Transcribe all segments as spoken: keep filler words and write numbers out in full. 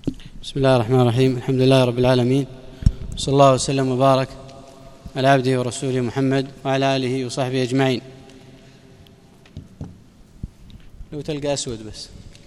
بسم الله الرحمن الرحيم. الحمد لله رب العالمين، صلى الله وسلم وبارك على عبده ورسوله محمد وعلى آله وصحبه أجمعين. لو تلقى أسود بس.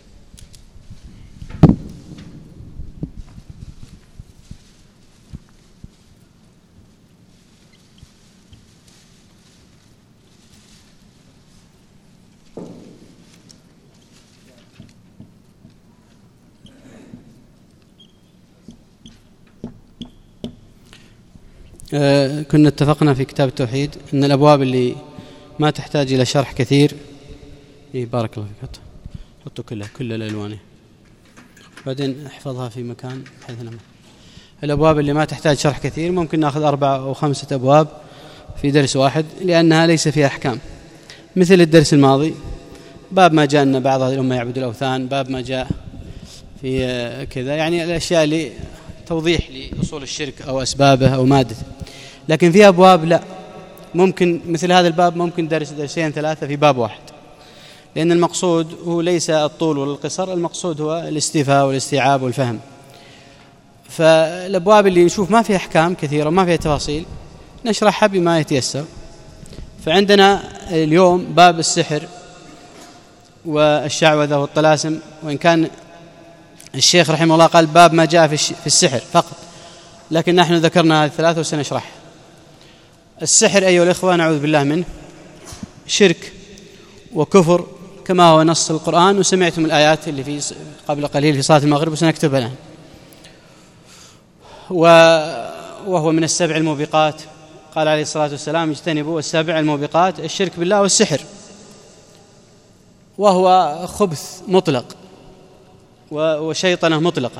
آه كنا اتفقنا في كتاب التوحيد أن الأبواب اللي ما تحتاج إلى شرح كثير، إيه بارك الله فيك، حطوا كلها كل الألوان بعدين احفظها في مكان بحيث أنها الأبواب اللي ما تحتاج شرح كثير ممكن نأخذ أربعة أو خمسة أبواب في درس واحد، لأنها ليس فيها أحكام، مثل الدرس الماضي باب ما جاء أن بعض الأمة يعبد الأوثان، باب ما جاء في كذا، يعني الأشياء اللي توضيح لأصول الشرك أو أسبابه أو مادته. لكن في أبواب لا، ممكن مثل هذا الباب ممكن درس درسين ثلاثة في باب واحد، لأن المقصود هو ليس الطول ولا القصر، المقصود هو الاستيفاء والاستيعاب والفهم. فالأبواب اللي نشوف ما فيها أحكام كثيرة وما فيها تفاصيل نشرحها بما يتيسر. فعندنا اليوم باب السحر والشعوذة والطلاسم، وإن كان الشيخ رحمه الله قال باب ما جاء في السحر فقط، لكن نحن ذكرنا هذه الثلاثة وسنشرح. السحر أيها الإخوة نعوذ بالله منه شرك وكفر كما هو نص القرآن، وسمعتم الآيات اللي في قبل قليل في صلاة المغرب وسنكتبها الآن. وهو من السبع الموبقات، قال عليه الصلاة والسلام اجتنبوا السبع الموبقات، الشرك بالله والسحر، وهو خبث مطلق وشيطنة مطلقة.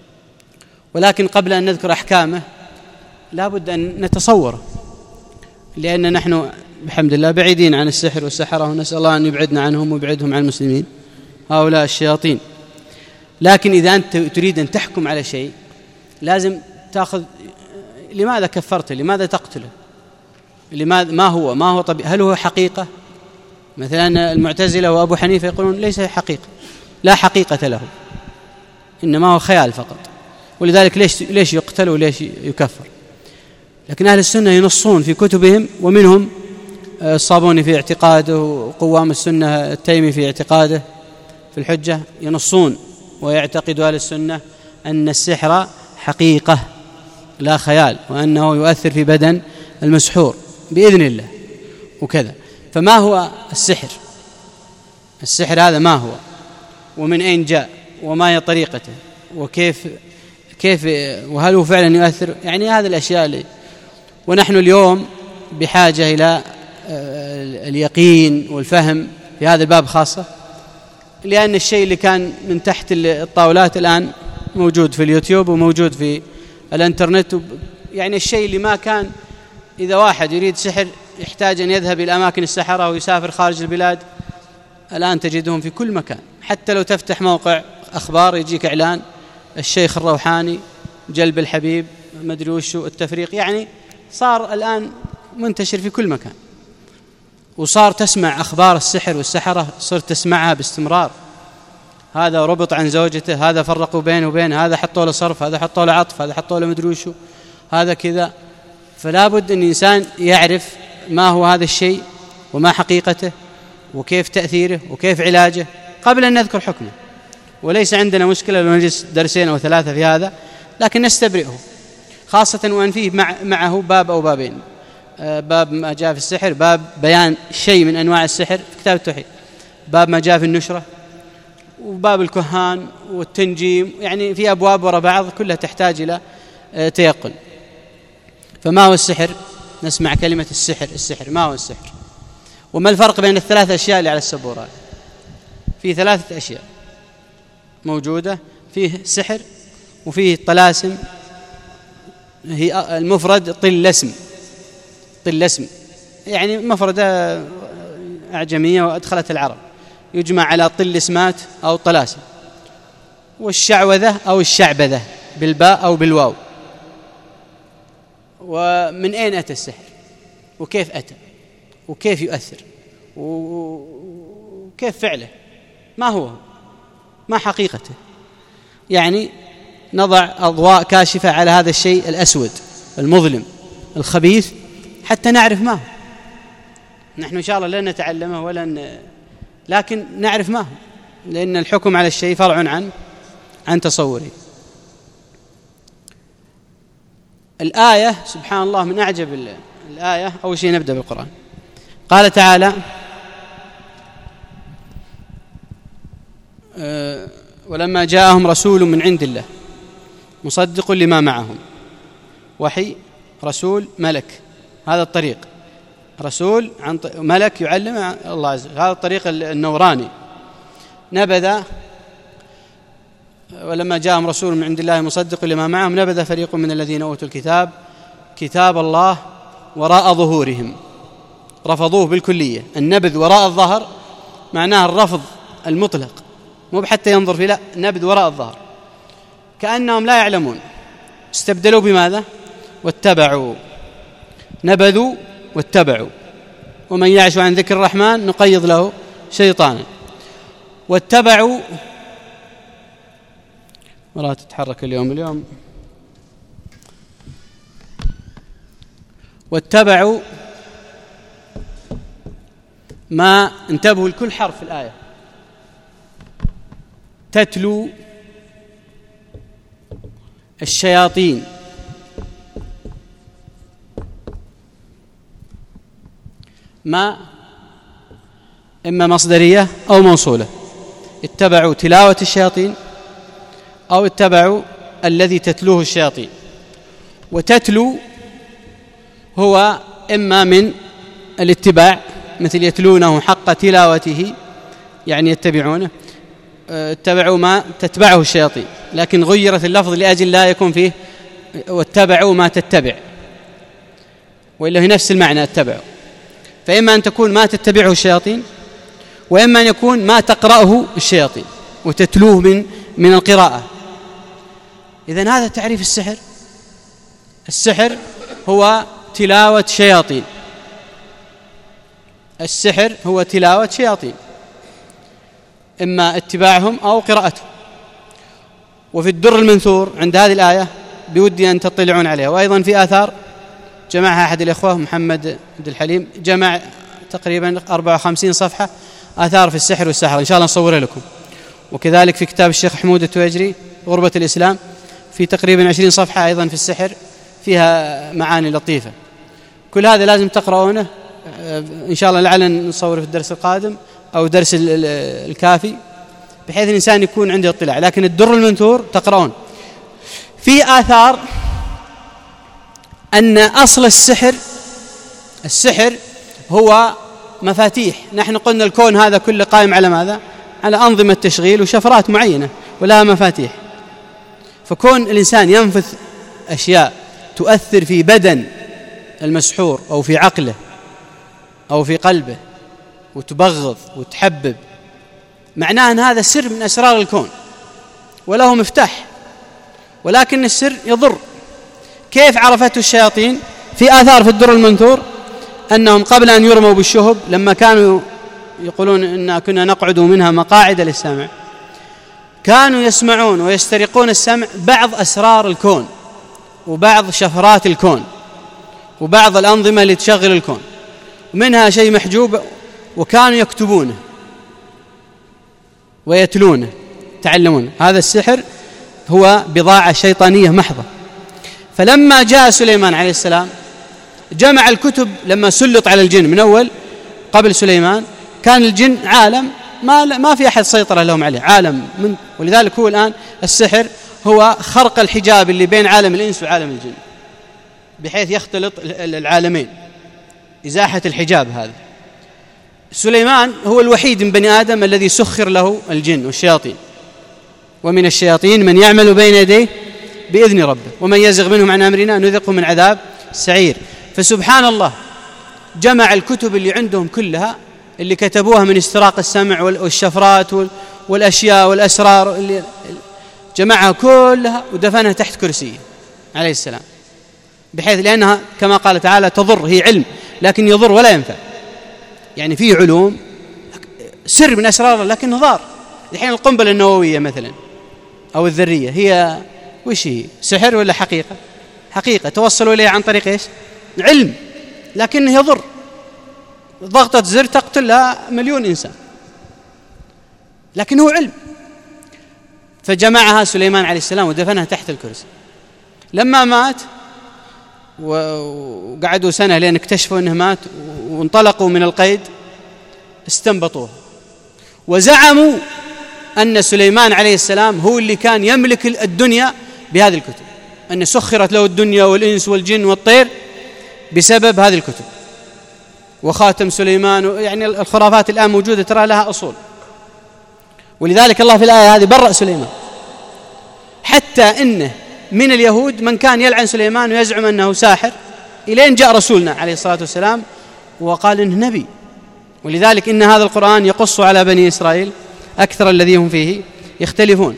ولكن قبل أن نذكر أحكامه لا بد أن نتصور، لأن نحن بحمد الله بعيدين عن السحر والسحرة، ونسأل الله أن يبعدنا عنهم ويبعدهم عن المسلمين هؤلاء الشياطين. لكن إذا أنت تريد أن تحكم على شيء لازم تأخذ لماذا كفرته، لماذا تقتله، لماذا ما هو ما هو طبيعي، هل هو حقيقة؟ مثلا المعتزلة وأبو حنيفة يقولون ليس حقيقة، لا حقيقة له، إنما هو خيال فقط، ولذلك ليش ليش يقتل وليش يكفر. لكن أهل السنة ينصون في كتبهم، ومنهم الصابوني في اعتقاده وقوام السنة التيمي في اعتقاده في الحجة، ينصون ويعتقد أهل السنة أن السحر حقيقة لا خيال، وأنه يؤثر في بدن المسحور بإذن الله وكذا. فما هو السحر؟ السحر هذا ما هو، ومن أين جاء، وما هي طريقته، وكيف كيف وهل هو فعلا يؤثر، يعني هذه الأشياء اللي ونحن اليوم بحاجة إلى اليقين والفهم في هذا الباب خاصة، لأن الشيء اللي كان من تحت الطاولات الآن موجود في اليوتيوب وموجود في الانترنت. يعني الشيء اللي ما كان، إذا واحد يريد سحر يحتاج أن يذهب إلى أماكن السحرة ويسافر خارج البلاد، الآن تجدهم في كل مكان. حتى لو تفتح موقع أخبار يجيك إعلان الشيخ الروحاني، جلب الحبيب، مدري وشو التفريق، يعني صار الآن منتشر في كل مكان. وصار تسمع أخبار السحر والسحرة، صرت تسمعها باستمرار، هذا ربط عن زوجته، هذا فرقوا بينه وبين، هذا حطوا له صرف، هذا حطوا له عطف، هذا حطوا له مدري وشو، هذا كذا. فلا بد أن الإنسان يعرف ما هو هذا الشيء وما حقيقته وكيف تأثيره وكيف علاجه قبل أن نذكر حكمه. وليس عندنا مشكلة لو نجلس درسين أو ثلاثة في هذا، لكن نستبرئه، خاصة وأن فيه مع معه باب أو بابين، باب ما جاء في السحر، باب بيان شيء من أنواع السحر في كتاب التوحيد، باب ما جاء في النشرة، وباب الكهان والتنجيم، يعني في أبواب وراء بعض كلها تحتاج إلى تيقن. فما هو السحر؟ نسمع كلمة السحر، السحر ما هو السحر؟ وما الفرق بين الثلاث أشياء اللي على السبورة؟ في ثلاثة أشياء موجودة، فيه سحر وفيه طلاسم، هي المفرد طلسم، طلسم يعني مفردة أعجمية وأدخلت العرب، يجمع على طلسمات أو طلاسم. والشعوذة أو الشعبذة بالباء أو بالواو. ومن أين أتى السحر وكيف أتى وكيف يؤثر وكيف فعله، ما هو ما حقيقته. يعني نضع أضواء كاشفة على هذا الشيء الأسود المظلم الخبيث حتى نعرف ما هو. نحن إن شاء الله لن نتعلمه ولن، لكن نعرف ما هو، لأن الحكم على الشيء فرع عن عن تصوره. الآية سبحان الله من أعجب الآية. أول شيء نبدأ بالقرآن. قال تعالى: أه ولما جاءهم رسول من عند الله مصدق لما معهم. وحي، رسول، ملك، هذا الطريق. رسول عن ملك يعلم الله عز وجل، هذا الطريق النوراني. نبذ ولما جاءهم رسول من عند الله مصدق لما معهم نبذ فريق من الذين أوتوا الكتاب كتاب الله وراء ظهورهم، رفضوه بالكلية. النبذ وراء الظهر معناه الرفض المطلق، مو حتى ينظر فيه، لا، نبذ وراء الظهر، كأنهم لا يعلمون. استبدلوا بماذا؟ واتبعوا. نبذوا واتبعوا. ومن يعش عن ذكر الرحمن نقيض له شيطانا. واتبعوا، ولا تتحرك اليوم اليوم واتبعوا ما، انتبهوا لكل حرف في الآية. تتلو الشياطين، ما إما مصدرية أو موصولة. اتبعوا تلاوة الشياطين أو اتبعوا الذي تتلوه الشياطين. وتتلو هو إما من الاتباع، مثل يتلونه حق تلاوته، يعني يتبعونه. اتبعوا ما تتبعه الشياطين، لكن غيرت اللفظ لأجل لا يكون فيه واتبعوا ما تتبع، وإلا هي نفس المعنى اتبعوا. فإما أن تكون ما تتبعه الشياطين، وإما أن يكون ما تقرأه الشياطين وتتلوه من من القراءة. إذن هذا تعريف السحر. السحر هو تلاوة شياطين. السحر هو تلاوة شياطين، إما اتباعهم أو قراءتهم. وفي الدر المنثور عند هذه الآية بودي أن تطلعون عليها، وأيضا في آثار جمعها أحد الإخوة محمد عبد الحليم، جمع تقريبا أربعة وخمسين صفحة آثار في السحر والسحر، إن شاء الله نصورها لكم. وكذلك في كتاب الشيخ حمود التويجري غربة الإسلام في تقريبا عشرين صفحة أيضا في السحر، فيها معاني لطيفة. كل هذا لازم تقرؤونه إن شاء الله، لعل نصوره في الدرس القادم أو درس الكافي، بحيث الإنسان يكون عنده اطلاع. لكن الدر المنثور تقرؤون. في آثار أن أصل السحر السحر هو مفاتيح. نحن قلنا الكون هذا كله قائم على ماذا؟ على أنظمة تشغيل وشفرات معينة ولها مفاتيح. فكون الإنسان ينفث أشياء تؤثر في بدن المسحور أو في عقله أو في قلبه وتبغض وتحبب، معناه أن هذا سر من أسرار الكون وله مفتاح، ولكن السر يضر. كيف عرفته الشياطين؟ في آثار في الدر المنثور أنهم قبل أن يرموا بالشهب، لما كانوا يقولون إن كنا نقعد منها مقاعد للسمع، كانوا يسمعون ويسترقون السمع بعض أسرار الكون وبعض شفرات الكون وبعض الأنظمة اللي تشغل الكون، ومنها شيء محجوب، وكانوا يكتبونه ويتلونه تعلمون. هذا السحر هو بضاعة شيطانية محضة. فلما جاء سليمان عليه السلام جمع الكتب. لما سلط على الجن من أول قبل سليمان كان الجن عالم ما ما في أحد سيطر لهم عليه، عالم من، ولذلك هو الآن السحر هو خرق الحجاب اللي بين عالم الإنس وعالم الجن، بحيث يختلط العالمين، إزاحة الحجاب. هذا سليمان هو الوحيد من بني آدم الذي سخر له الجن والشياطين. ومن الشياطين من يعمل بين يديه بإذن ربه ومن يزغ منهم عن أمرنا نذقه من عذاب سعير. فسبحان الله جمع الكتب اللي عندهم كلها اللي كتبوها من استراق السمع والشفرات والأشياء والأسرار، اللي جمعها كلها ودفنها تحت كرسيه عليه السلام، بحيث لأنها كما قال تعالى تضر، هي علم لكن يضر ولا ينفع. يعني فيه علوم سر من أسرار لكن ضار. الحين القنبلة النووية مثلا أو الذرية هي وش هي؟ سحر ولا حقيقة؟ حقيقة توصلوا إليها عن طريق إيش؟ علم، لكنه يضر، ضغطة زر تقتلها مليون إنسان، لكنه علم. فجمعها سليمان عليه السلام ودفنها تحت الكرسي. لما مات وقعدوا سنة لين اكتشفوا أنه مات وانطلقوا من القيد، استنبطوه وزعموا أن سليمان عليه السلام هو اللي كان يملك الدنيا بهذه الكتب، أن سخرت له الدنيا والإنس والجن والطير بسبب هذه الكتب. وخاتم سليمان، يعني الخرافات الآن موجودة ترى لها أصول. ولذلك الله في الآية هذه برأ سليمان، حتى إنه من اليهود من كان يلعن سليمان ويزعم أنه ساحر، إلين جاء رسولنا عليه الصلاة والسلام وقال إنه نبي. ولذلك إن هذا القرآن يقص على بني إسرائيل أكثر الذي هم فيه يختلفون.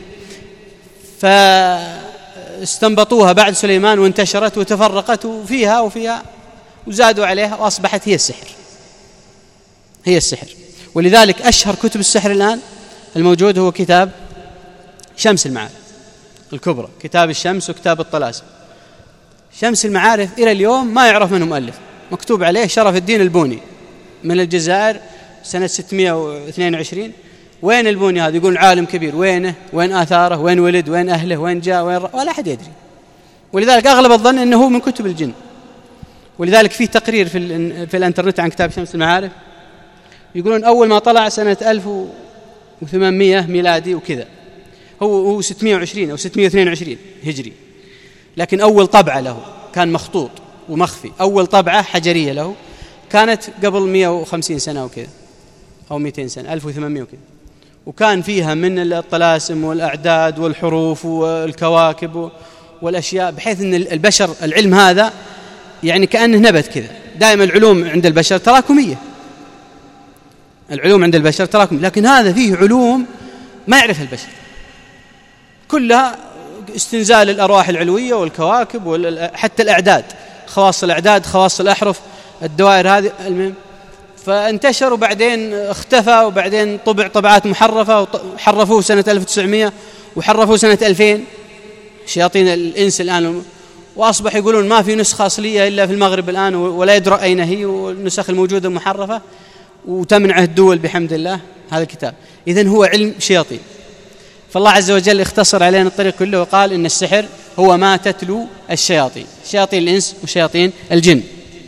فاستنبطوها بعد سليمان وانتشرت وتفرقت فيها وفيها وزادوا عليها وأصبحت هي السحر، هي السحر. ولذلك أشهر كتب السحر الآن الموجود هو كتاب شمس المعارف الكبرى، كتاب الشمس وكتاب الطلاسم. شمس المعارف إلى اليوم ما يعرف من مؤلف، مكتوب عليه شرف الدين البوني من الجزائر سنة ستمائة واثنين وعشرين. وين البوني هذا؟ يقول عالم كبير، وينه؟ وين آثاره؟ وين ولد؟ وين أهله؟ وين جاء؟ وين ر... ولا أحد يدري. ولذلك أغلب الظن أنه هو من كتب الجن. ولذلك في تقرير في, ال... في الانترنت عن كتاب شمس المعارف، يقولون أول ما طلع سنة ألف وثمانمائة ميلادي وكذا، هو هو ستمائة وعشرين أو ستمائة واثنين وعشرين هجري، لكن أول طبعة له كان مخطوط ومخفي. أول طبعة حجرية له كانت قبل مائة وخمسين سنة وكذا أو مئتين سنة، ألف وثمانمائة وكذا، وكان فيها من الطلاسم والأعداد والحروف والكواكب والأشياء، بحيث أن البشر العلم هذا يعني كأنه نبت كذا. دائما العلوم عند البشر تراكمية، العلوم عند البشر تراكمية، لكن هذا فيه علوم ما يعرفها البشر، كلها استنزال الأرواح العلوية والكواكب وحتى الأعداد، خواص الأعداد، خواص الأحرف، الدوائر هذه. المهم فانتشر وبعدين اختفى، وبعدين طبع طبعات محرفة وحرفوه سنة ألف وتسعمائة وحرفوه سنة ألفين شياطين الإنس الآن، وأصبح يقولون ما في نسخة أصلية إلا في المغرب الآن ولا يدرى أين هي، والنسخ الموجودة محرفة وتمنعه الدول بحمد الله هذا الكتاب. إذن هو علم شياطين. فالله عز وجل اختصر علينا الطريق كله وقال إن السحر هو ما تتلو الشياطين، شياطين الإنس وشياطين الجن.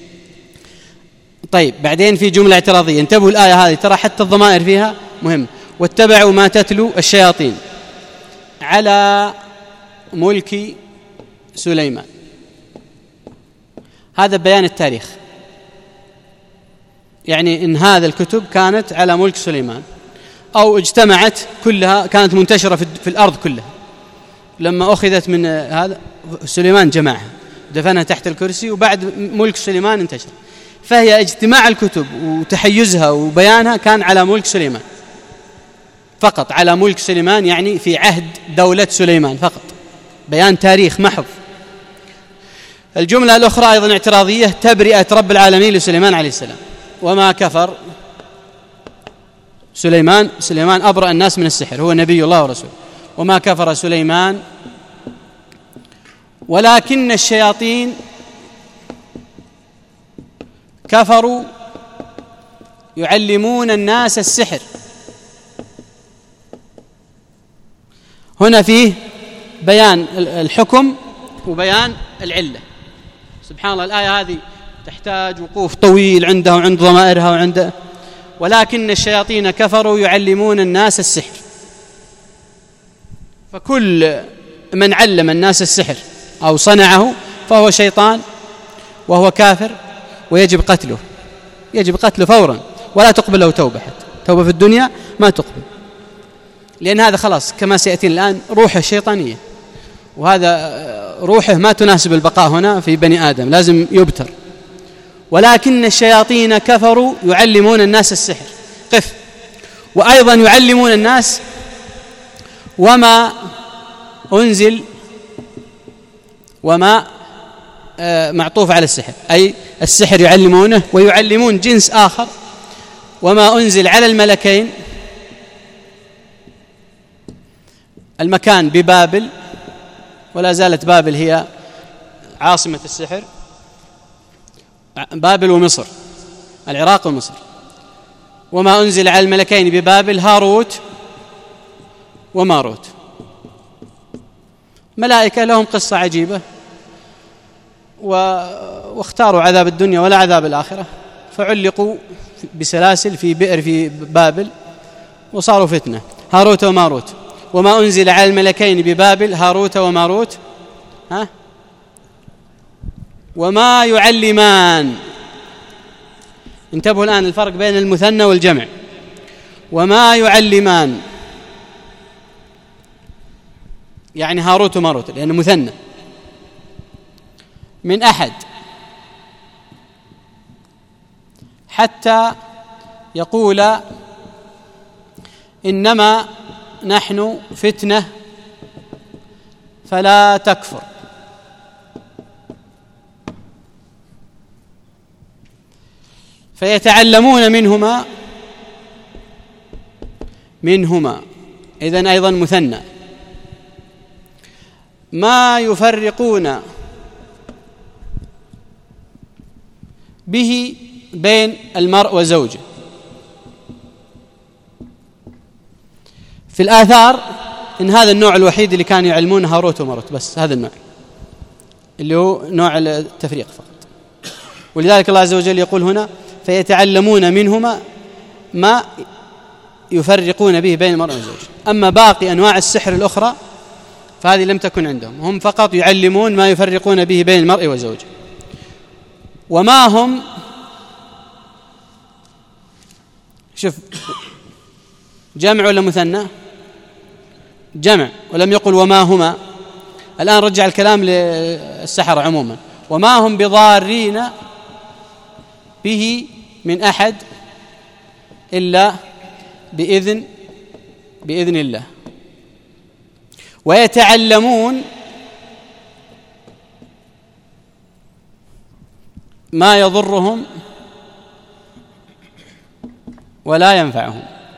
طيب بعدين في جملة اعتراضية، انتبهوا الآية هذه ترى حتى الضمائر فيها مهم. واتبعوا ما تتلو الشياطين على ملك سليمان. هذا بيان التاريخ، يعني إن هذا الكتب كانت على ملك سليمان أو اجتمعت كلها، كانت منتشرة في الأرض كلها. لما أخذت من هذا سليمان جمعها دفنها تحت الكرسي، وبعد ملك سليمان انتشر. فهي اجتماع الكتب وتحيزها وبيانها كان على ملك سليمان فقط، على ملك سليمان يعني في عهد دولة سليمان فقط، بيان تاريخ محض. الجملة الأخرى أيضا اعتراضية، تبرئة رب العالمين لسليمان عليه السلام. وما كفر سليمان، سليمان أبرأ الناس من السحر، هو نبي الله ورسوله. وما كفر سليمان ولكن الشياطين كفروا يعلمون الناس السحر. هنا فيه بيان الحكم وبيان العلة. سبحان الله، الآية هذه تحتاج وقوف طويل عندها وعند ضمائرها وعند. ولكن الشياطين كفروا يعلمون الناس السحر. فكل من علم الناس السحر أو صنعه فهو شيطان وهو كافر ويجب قتله، يجب قتله فورا، ولا تقبل له توبة، حتى توبة في الدنيا ما تقبل، لأن هذا خلاص كما سيأتي الآن روحه الشيطانية، وهذا روحه ما تناسب البقاء هنا في بني آدم، لازم يبتر. ولكن الشياطين كفروا يعلمون الناس السحر. قف. وأيضا يعلمون الناس وما أنزل، وما آه معطوف على السحر، أي السحر يعلمونه، ويعلمون جنس آخر وما أنزل على الملكين، المكان ببابل ولا زالت بابل هي عاصمة السحر، بابل ومصر، العراق ومصر. وما أنزل على الملكين ببابل هاروت وماروت، ملائكة لهم قصة عجيبة، واختاروا عذاب الدنيا ولا عذاب الآخرة، فعلقوا بسلاسل في بئر في بابل وصاروا فتنة. هاروت وماروت. وما أنزل على الملكين ببابل هاروت وماروت ها وما يعلمان. انتبهوا الآن الفرق بين المثنى والجمع. وما يعلمان يعني هاروت وماروت لأنه مثنى، من أحد حتى يقول إنما نحن فتنة فلا تكفر. فيتعلمون منهما منهما إذن أيضا مثنى ما يفرقون به بين المرء وزوجه. في الآثار إن هذا النوع الوحيد اللي كانوا يعلمونه هاروت وماروت، بس هذا النوع اللي هو نوع التفريق فقط. ولذلك الله عز وجل يقول هنا فيتعلمون منهما ما يفرقون به بين المرء وزوجه. أما باقي أنواع السحر الأخرى فهذه لم تكن عندهم، هم فقط يعلمون ما يفرقون به بين المرء وزوجه. وما هم، شوف جمع ولا مثنى؟ جمع، ولم يقل وما هما. الآن رجع الكلام للسحرة عموما. وما هم بضارين به من أحد إلا بإذن بإذن الله. ويتعلمون ما يضرهم ولا ينفعهم.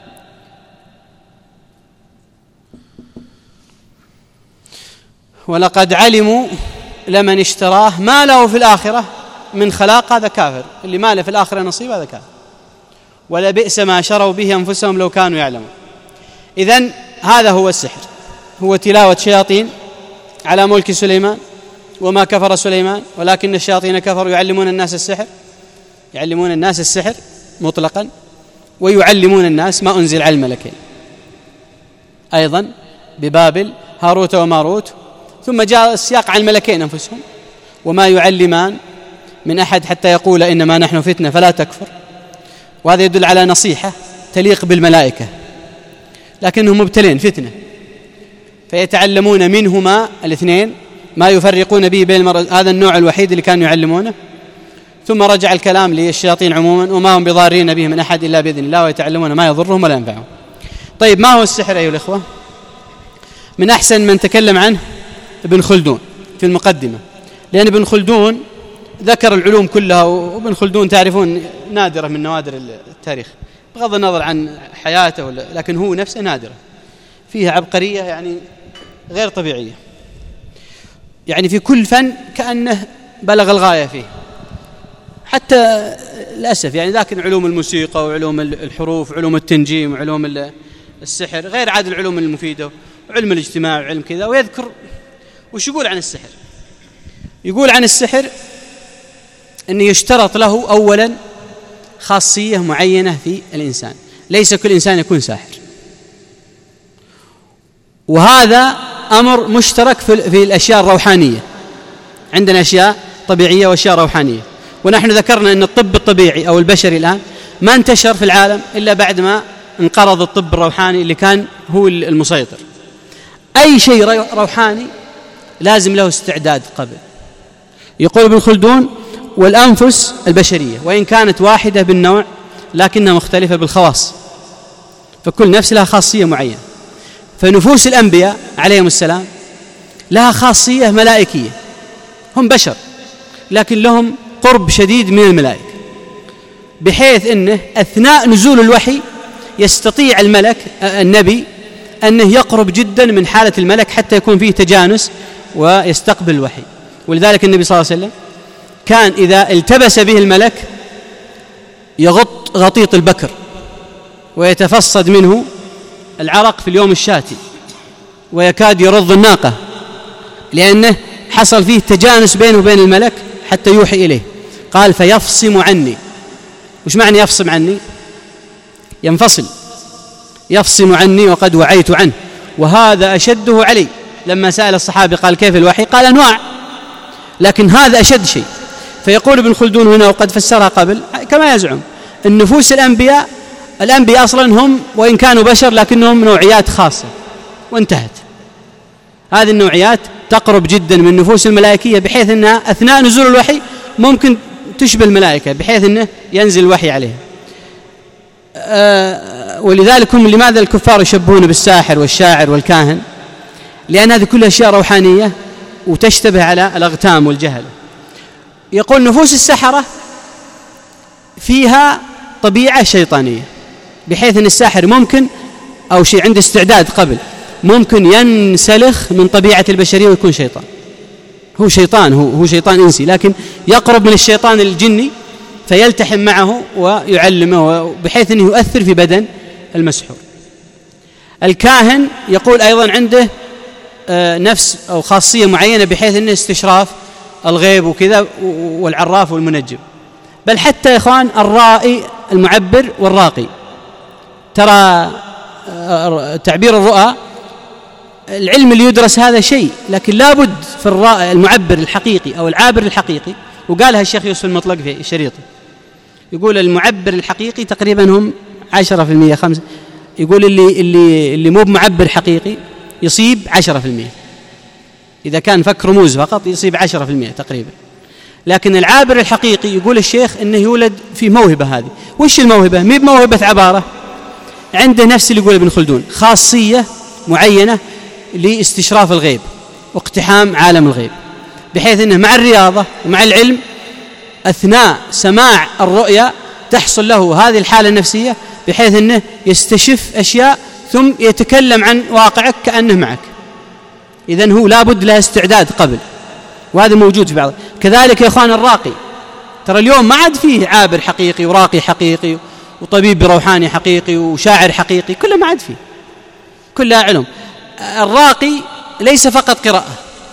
ولقد علموا لمن اشتراه ما له في الآخرة من خلاق، هذا كافر. اللي ما له في الآخرة نصيب هذا كافر. ولبئس ما شروا به أنفسهم لو كانوا يعلمون. إذن هذا هو السحر، هو تلاوة شياطين على ملك سليمان. وما كفر سليمان ولكن الشياطين كفروا يعلمون الناس السحر، يعلمون الناس السحر مطلقا، ويعلمون الناس ما أنزل على الملكين أيضا ببابل هاروت وماروت. ثم جاء السياق عن الملكين أنفسهم وما يعلمان من أحد حتى يقول إنما نحن فتنة فلا تكفر. وهذا يدل على نصيحة تليق بالملائكة، لكنهم مبتلين فتنة. فيتعلمون منهما الاثنين ما يفرقون به بين المرء، هذا النوع الوحيد اللي كانوا يعلمونه. ثم رجع الكلام للشياطين عموما وما هم بضارين به من أحد إلا بإذن الله ويتعلمون ما يضرهم ولا ينفعهم. طيب ما هو السحر أيها الإخوة؟ من أحسن من تكلم عنه ابن خلدون في المقدمة، لأن ابن خلدون ذكر العلوم كلها، وابن خلدون تعرفون نادرة من نوادر التاريخ بغض النظر عن حياته، لكن هو نفسه نادرة فيها عبقرية يعني غير طبيعية، يعني في كل فن كأنه بلغ الغاية فيه. حتى للأسف يعني لكن علوم الموسيقى وعلوم الحروف وعلوم التنجيم وعلوم السحر غير عاد العلوم المفيدة وعلم الاجتماع وعلم كذا. ويذكر وش يقول عن السحر؟ يقول عن السحر أن يشترط له أولا خاصية معينة في الإنسان، ليس كل إنسان يكون ساحر، وهذا أمر مشترك في الأشياء الروحانية. عندنا أشياء طبيعية وأشياء روحانية، ونحن ذكرنا أن الطب الطبيعي أو البشري الآن ما انتشر في العالم إلا بعد ما انقرض الطب الروحاني اللي كان هو المسيطر. أي شيء روحاني لازم له استعداد قبل. يقول ابن خلدون والأنفس البشرية وإن كانت واحدة بالنوع لكنها مختلفة بالخواص، فكل نفس لها خاصية معينة. فنفوس الأنبياء عليهم السلام لها خاصية ملائكية، هم بشر لكن لهم قرب شديد من الملائكة، بحيث أنه أثناء نزول الوحي يستطيع الملك النبي أنه يقرب جدا من حالة الملك حتى يكون فيه تجانس ويستقبل الوحي. ولذلك النبي صلى الله عليه وسلم كان إذا التبس به الملك يغط غطيط البكر ويتفصد منه العرق في اليوم الشاتي ويكاد يرض الناقة، لأنه حصل فيه تجانس بينه وبين الملك حتى يوحي إليه. قال فيفصم عني. وش معنى يفصم عني؟ ينفصل، يفصم عني وقد وعيت عنه. وهذا أشده علي. لما سأل الصحابي قال كيف الوحي؟ قال أنواع، لكن هذا أشد شيء. فيقول ابن خلدون هنا وقد فسرها قبل كما يزعم النفوس الأنبياء الأنبياء أصلا هم وإن كانوا بشر لكنهم نوعيات خاصة وانتهت. هذه النوعيات تقرب جدا من النفوس الملائكية بحيث أنها أثناء نزول الوحي ممكن تشبه الملائكة بحيث أنه ينزل الوحي عليها. أه ولذلك هم لماذا الكفار يشبهون بالساحر والشاعر والكاهن؟ لأن هذه كلها أشياء روحانية وتشتبه على الأغتام والجهل. يقول نفوس السحرة فيها طبيعة شيطانية بحيث أن الساحر ممكن أو شيء عنده استعداد قبل ممكن ينسلخ من طبيعة البشرية ويكون شيطان. هو شيطان هو, هو شيطان إنسي لكن يقرب من الشيطان الجني فيلتحم معه ويعلمه بحيث أنه يؤثر في بدن المسحور. الكاهن يقول أيضا عنده نفس أو خاصية معينة بحيث أنه استشراف الغيب وكذا، والعراف والمنجم. بل حتى يا إخوان الرائي المعبر والراقي، ترى تعبير الرؤى العلم اللي يدرس هذا شيء، لكن لابد في الرائي المعبر الحقيقي أو العابر الحقيقي. وقالها الشيخ يوسف المطلق في شريطه، يقول المعبر الحقيقي تقريبا هم عشرة في المية خمسة، يقول اللي اللي اللي مو بمعبر حقيقي يصيب عشرة في المية، إذا كان فك رموز فقط يصيب عشرة في المية تقريبا. لكن العابر الحقيقي يقول الشيخ إنه يولد في موهبة. هذه وش الموهبة؟ مي بموهبة عبارة، عنده نفس اللي يقول ابن خلدون خاصية معينة لاستشراف الغيب واقتحام عالم الغيب، بحيث أنه مع الرياضة ومع العلم أثناء سماع الرؤيا تحصل له هذه الحالة النفسية بحيث أنه يستشف أشياء ثم يتكلم عن واقعك كأنه معك. إذن هو لابد له استعداد قبل، وهذا موجود في بعض. كذلك يا إخوان الراقي، ترى اليوم ما عاد فيه عابر حقيقي وراقي حقيقي وطبيب روحاني حقيقي وشاعر حقيقي، كله ما عاد فيه، كلها علم. الراقي ليس فقط قراءة،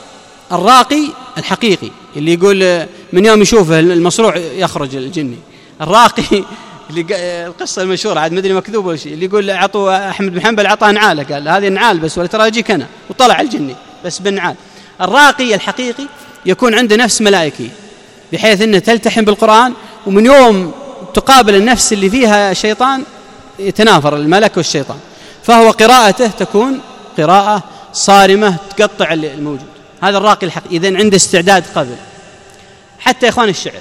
الراقي الحقيقي اللي يقول من يوم يشوفه المصروع يخرج الجني. الراقي اللي القصة المشهورة عاد مدري مكذوبة ولا شيء، اللي يقول أعطوا أحمد بن حنبل أعطاه نعالة، قال هذه النعال بس ولا ترى أجيك أنا، وطلع الجني بس بالنعال. الراقي الحقيقي يكون عنده نفس ملائكي بحيث أنه تلتحم بالقرآن، ومن يوم تقابل النفس اللي فيها شيطان يتنافر الملك والشيطان، فهو قراءته تكون قراءة صارمة تقطع الموجود. هذا الراقي الحقيقي. إذن عنده استعداد قبل. حتى يا إخوان الشعر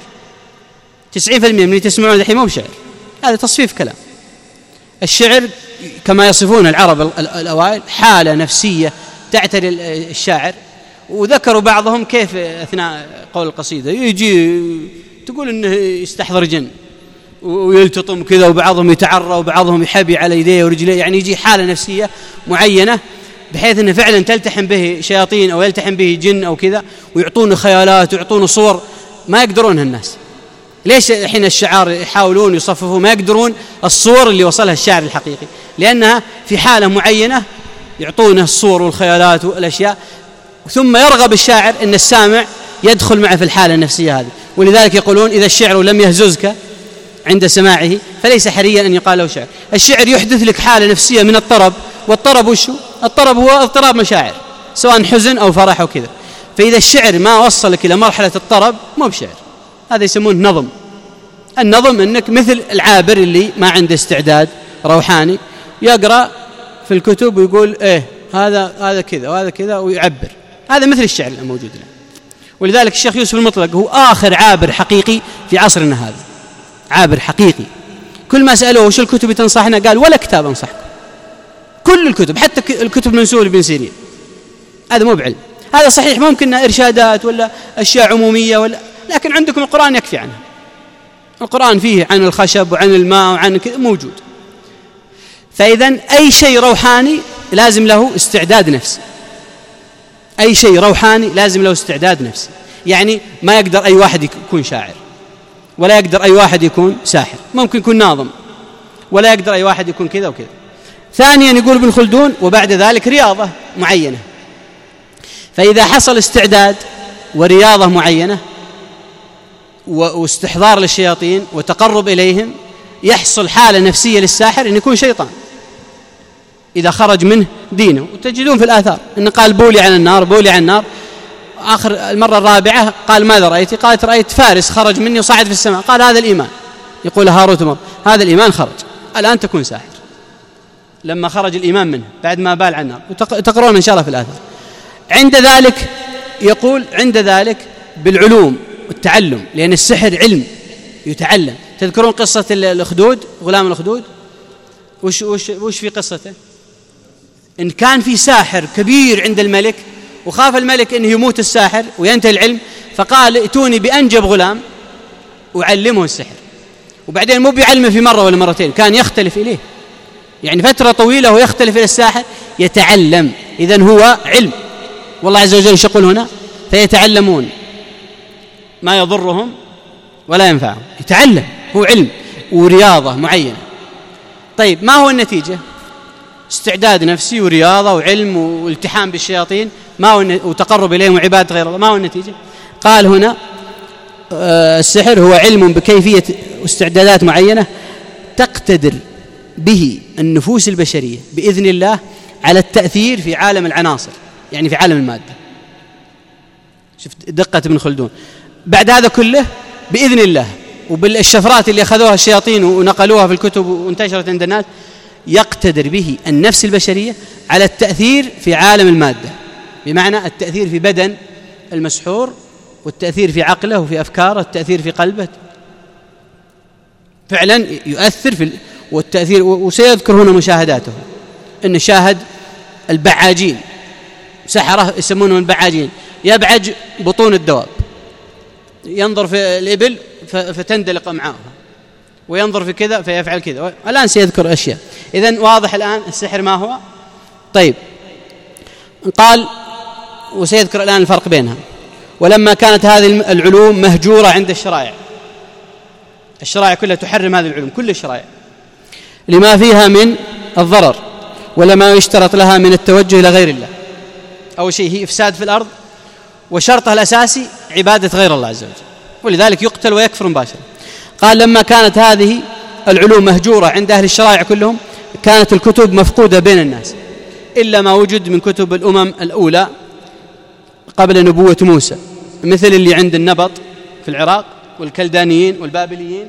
تسعين في المئة من اللي تسمعون الحين مو بشعر، هذا تصفيف كلام. الشعر كما يصفون العرب الأوائل حالة نفسية تعتري الشاعر، وذكروا بعضهم كيف أثناء قول القصيدة يجي تقول إنه يستحضر جن ويلتطم كذا، وبعضهم يتعرى وبعضهم يحبي على يديه ورجليه، يعني يجي حالة نفسية معينة بحيث أنه فعلا تلتحم به شياطين أو يلتحم به جن أو كذا، ويعطونه خيالات ويعطونه صور ما يقدرونها الناس. ليش الحين الشعار يحاولون يصففوا ما يقدرون الصور اللي وصلها الشاعر الحقيقي؟ لأنها في حالة معينة يعطونه الصور والخيالات والأشياء، ثم يرغب الشاعر أن السامع يدخل معه في الحالة النفسية هذه. ولذلك يقولون إذا الشعر لم يهززك عند سماعه فليس حريا أن يقال له شعر. الشعر يحدث لك حالة نفسية من الطرب، والطرب وشو؟ الطرب هو اضطراب مشاعر سواء حزن أو فرح أو كذا. فإذا الشعر ما وصلك إلى مرحلة الطرب مو بشعر، هذا يسمونه نظم. النظم أنك مثل العابر اللي ما عنده استعداد روحاني يقرأ في الكتب ويقول إيه هذا هذا كذا وهذا كذا ويعبر، هذا مثل الشعر الموجود الآن. ولذلك الشيخ يوسف المطلق هو آخر عابر حقيقي في عصرنا هذا، عابر حقيقي. كل ما سألوه وش الكتب تنصحنا قال ولا كتاب أنصحكم، كل الكتب حتى الكتب المنسوبة لابن سيرين. هذا مو بعلم، هذا صحيح ممكن إرشادات ولا أشياء عمومية ولا، لكن عندكم القرآن يكفي عنها. القرآن فيه عن الخشب وعن الماء وعن كذا موجود. فإذا أي شيء روحاني لازم له استعداد نفسي. أي شيء روحاني لازم له استعداد نفسي. يعني ما يقدر أي واحد يكون شاعر، ولا يقدر أي واحد يكون ساحر، ممكن يكون ناظم، ولا يقدر أي واحد يكون كذا وكذا. ثانيا يقول ابن خلدون: وبعد ذلك رياضة معينة. فإذا حصل استعداد ورياضة معينة واستحضار للشياطين وتقرب إليهم، يحصل حالة نفسية للساحر أن يكون شيطان إذا خرج منه دينه. وتجدون في الآثار أنه قال: بولي عن النار، بولي عن النار. آخر المرة الرابعة قال: ماذا رأيت؟ قالت: رأيت فارس خرج مني وصعد في السماء. قال: هذا الإيمان. يقول هاروت وماروت: هذا الإيمان خرج، الآن تكون ساحر. لما خرج الإيمان منه بعد ما بال عن النار. وتقرون إن شاء الله في الآثار. عند ذلك يقول: عند ذلك بالعلوم والتعلم، لأن السحر علم يتعلم. تذكرون قصة الأخدود، غلام الأخدود؟ وش, وش, وش في قصته؟ إن كان في ساحر كبير عند الملك، وخاف الملك أنه يموت الساحر وينتهي العلم، فقال: ائتوني بأنجب غلام وعلمه السحر. وبعدين مو بيعلمه في مرة ولا مرتين، كان يختلف إليه، يعني فترة طويلة ويختلف إلى الساحر يتعلم. إذن هو علم. والله عز وجل يقول هنا: فيتعلمون ما يضرهم ولا ينفعهم. يتعلم، هو علم ورياضة معينة. طيب ما هو النتيجة؟ استعداد نفسي ورياضة وعلم والتحام بالشياطين، ما هو وتقرب إليهم وعبادة غير الله. ما هو النتيجة؟ قال هنا: السحر هو علم بكيفية استعدادات معينة تقتدر به النفوس البشرية بإذن الله على التأثير في عالم العناصر، يعني في عالم المادة. شفت دقة ابن خلدون؟ بعد هذا كله بإذن الله وبالشفرات اللي أخذوها الشياطين ونقلوها في الكتب وانتشرت عند الناس، يقتدر به النفس البشرية على التأثير في عالم المادة، بمعنى التأثير في بدن المسحور، والتأثير في عقله وفي أفكاره، التأثير في قلبه، فعلا يؤثر في والتأثير. وسيذكر هنا مشاهداته، إن شاهد البعاجين، سحرة يسمونهم البعاجين، يبعج بطون الدواب، ينظر في الإبل فتندلق أمعاؤها، وينظر في كذا فيفعل كذا. الآن سيذكر أشياء. إذن واضح الآن السحر ما هو. طيب قال وسيذكر الآن الفرق بينها. ولما كانت هذه العلوم مهجورة عند الشرائع، الشرائع كلها تحرم هذه العلوم، كل الشرائع، لما فيها من الضرر ولما يشترط لها من التوجه إلى غير الله. أول شيء هي إفساد في الأرض، وشرطها الأساسي عبادة غير الله عز وجل، ولذلك يقتل ويكفر مباشرة. قال: لما كانت هذه العلوم مهجورة عند أهل الشرائع كلهم، كانت الكتب مفقودة بين الناس، إلا ما وجد من كتب الأمم الأولى قبل نبوة موسى، مثل اللي عند النبط في العراق، والكلدانيين والبابليين،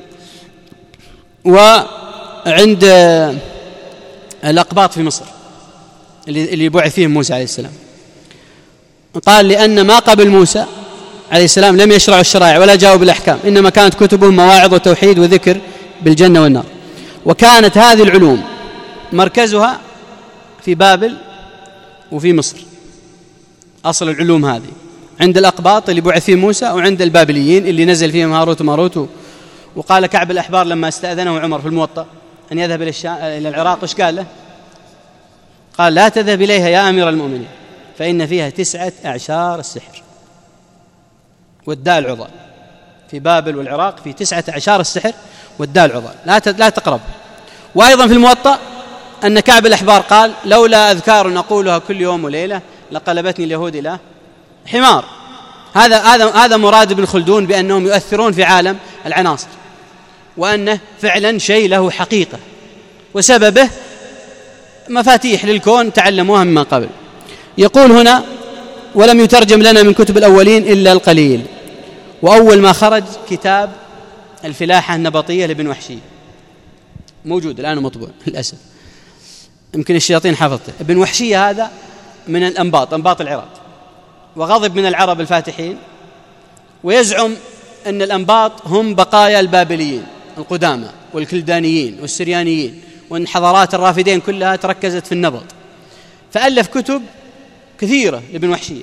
وعند الأقباط في مصر اللي بعث فيهم موسى عليه السلام. قال: لأن ما قبل موسى عليه السلام لم يشرعوا الشرائع ولا جاءوا بالأحكام، إنما كانت كتبهم مواعظ وتوحيد وذكر بالجنة والنار. وكانت هذه العلوم مركزها في بابل وفي مصر، أصل العلوم هذه عند الأقباط اللي بعث فيهم موسى، وعند البابليين اللي نزل فيهم هاروت وماروت. وقال كعب الأحبار لما استأذنه عمر في الموطأ أن يذهب إلى العراق، إيش قال له؟ قال: لا تذهب إليها يا أمير المؤمنين، فإن فيها تسعة أعشار السحر والداء العضال. في بابل والعراق في تسعة أعشار السحر والداء العضال، لا لا تقرب. وأيضا في الموطأ أن كعب الأحبار قال: لولا أذكار أقولها كل يوم وليلة لقلبتني اليهود إلى حمار. هذا هذا هذا مراد ابن خلدون بأنهم يؤثرون في عالم العناصر، وأنه فعلا شيء له حقيقة، وسببه مفاتيح للكون تعلموها مما قبل. يقول هنا: ولم يترجم لنا من كتب الأولين إلا القليل. وأول ما خرج كتاب الفلاحة النبطية لابن وحشية، موجود الآن مطبوع للأسف، يمكن الشياطين حفظته. ابن وحشية هذا من الأنباط، أنباط العراق، وغضب من العرب الفاتحين، ويزعم أن الأنباط هم بقايا البابليين القدامى والكلدانيين والسريانيين، وأن حضارات الرافدين كلها تركزت في النبط. فألف كتب كثيرة لابن وحشية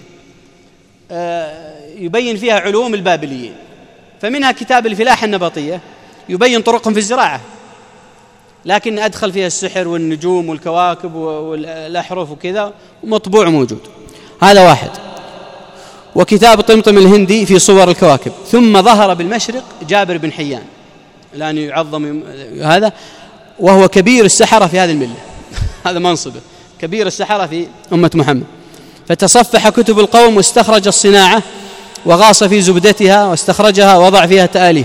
يبين فيها علوم البابليين، فمنها كتاب الفلاحة النبطية يبين طرقهم في الزراعة، لكن أدخل فيها السحر والنجوم والكواكب والأحرف وكذا، ومطبوع موجود. هذا واحد. وكتاب طمطم الهندي في صور الكواكب. ثم ظهر بالمشرق جابر بن حيان الآن يعظم هذا، وهو كبير السحرة في هذه الملة هذا منصبه، كبير السحرة في أمة محمد. فتصفح كتب القوم واستخرج الصناعة وغاص في زبدتها واستخرجها ووضع فيها تآليف،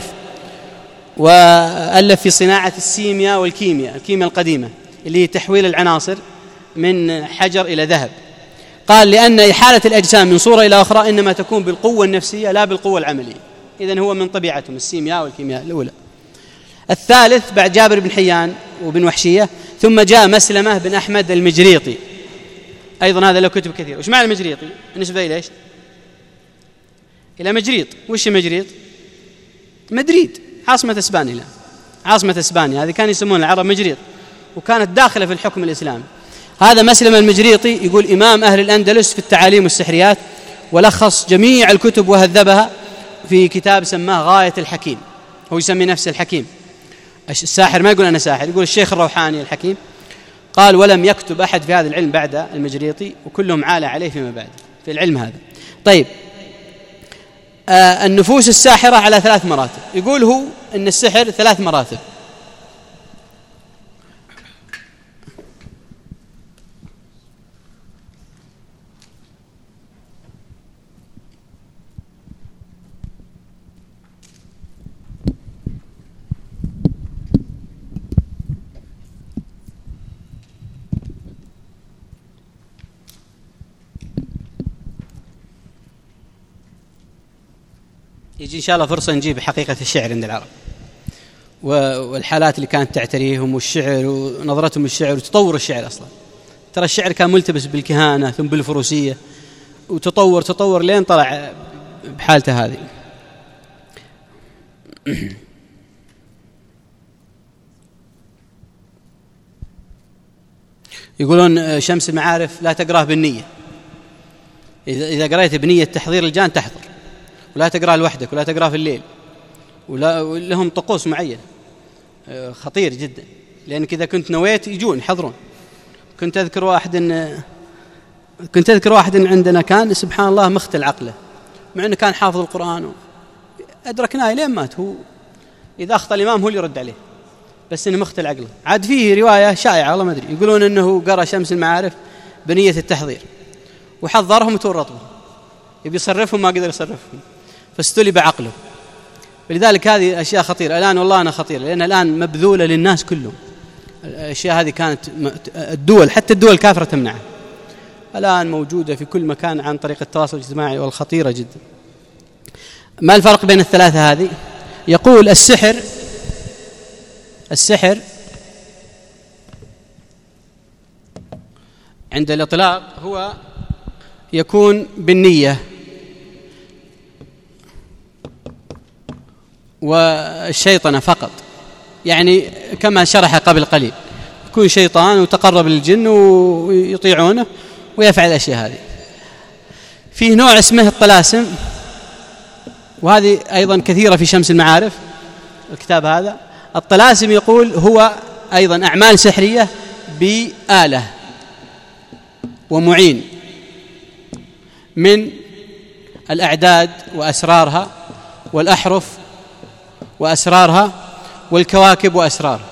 وألف في صناعة السيمياء والكيمياء، الكيمياء القديمة اللي هي تحويل العناصر من حجر إلى ذهب. قال لأن إحالة الأجسام من صورة إلى أخرى إنما تكون بالقوة النفسية لا بالقوة العملية، إذن هو من طبيعتهم السيمياء والكيمياء الأولى. الثالث بعد جابر بن حيان وبن وحشية ثم جاء مسلمة بن أحمد المجريطي، أيضا هذا له كتب كثير. وش معنى المجريطي؟ بالنسبة إلى إيش؟ إلى مجريط. وش مجريط؟ مدريد، عاصمة إسبانيا، عاصمة إسبانيا هذه كان يسمون العرب مجريط، وكانت داخلة في الحكم الإسلامي. هذا مسلم المجريطي يقول إمام أهل الأندلس في التعاليم والسحريات، ولخص جميع الكتب وهذبها في كتاب سماه غاية الحكيم. هو يسمي نفسه الحكيم، الساحر ما يقول أنا ساحر، يقول الشيخ الروحاني الحكيم. قال ولم يكتب أحد في هذا العلم بعد المجريطي، وكلهم عالى عليه فيما بعد في العلم هذا. طيب آه النفوس الساحرة على ثلاث مراتب. يقول هو أن السحر ثلاث مراتب. يجي إن شاء الله فرصة نجيب حقيقة الشعر عند العرب والحالات اللي كانت تعتريهم والشعر ونظرتهم للشعر وتطور الشعر. أصلا ترى الشعر كان ملتبس بالكهانة ثم بالفروسية، وتطور تطور لين طلع بحالته هذه. يقولون شمس المعارف لا تقرأه بالنية، إذا قرأت بنية تحضير الجان تحضر، ولا تقرأ لوحدك، ولا تقرأ في الليل، ولا لهم طقوس معين خطير جدا، لأنك إذا كنت نويت يجون يحضرون. كنت أذكر واحد إن كنت أذكر واحد إن عندنا كان سبحان الله مختل عقله، مع أنه كان حافظ القرآن أدركناه لين مات. هو إذا أخطأ الإمام هو اللي يرد عليه، بس إنه مختل عقله. عاد فيه رواية شائعة والله ما أدري، يقولون إنه قرأ شمس المعارف بنية التحضير وحضرهم وتورطهم، يبي يصرفهم ما قدر يصرفهم فاستلب عقله. ولذلك هذه أشياء خطيرة الآن، والله أنا خطيرة، لأن الآن مبذولة للناس كلهم. الأشياء هذه كانت الدول حتى الدول الكافرة تمنعها، الآن موجودة في كل مكان عن طريق التواصل الاجتماعي، والخطيرة جدا. ما الفرق بين الثلاثة هذه؟ يقول السحر السحر عند الإطلاق هو يكون بالنية، والشيطنة فقط، يعني كما شرح قبل قليل يكون شيطان وتقرب للجن ويطيعونه ويفعل الأشياء هذه. فيه نوع اسمه الطلاسم، وهذه أيضا كثيرة في شمس المعارف الكتاب هذا. الطلاسم يقول هو أيضا أعمال سحرية بآلة ومعين من الأعداد وأسرارها والأحرف وأسرارها والكواكب وأسرارها.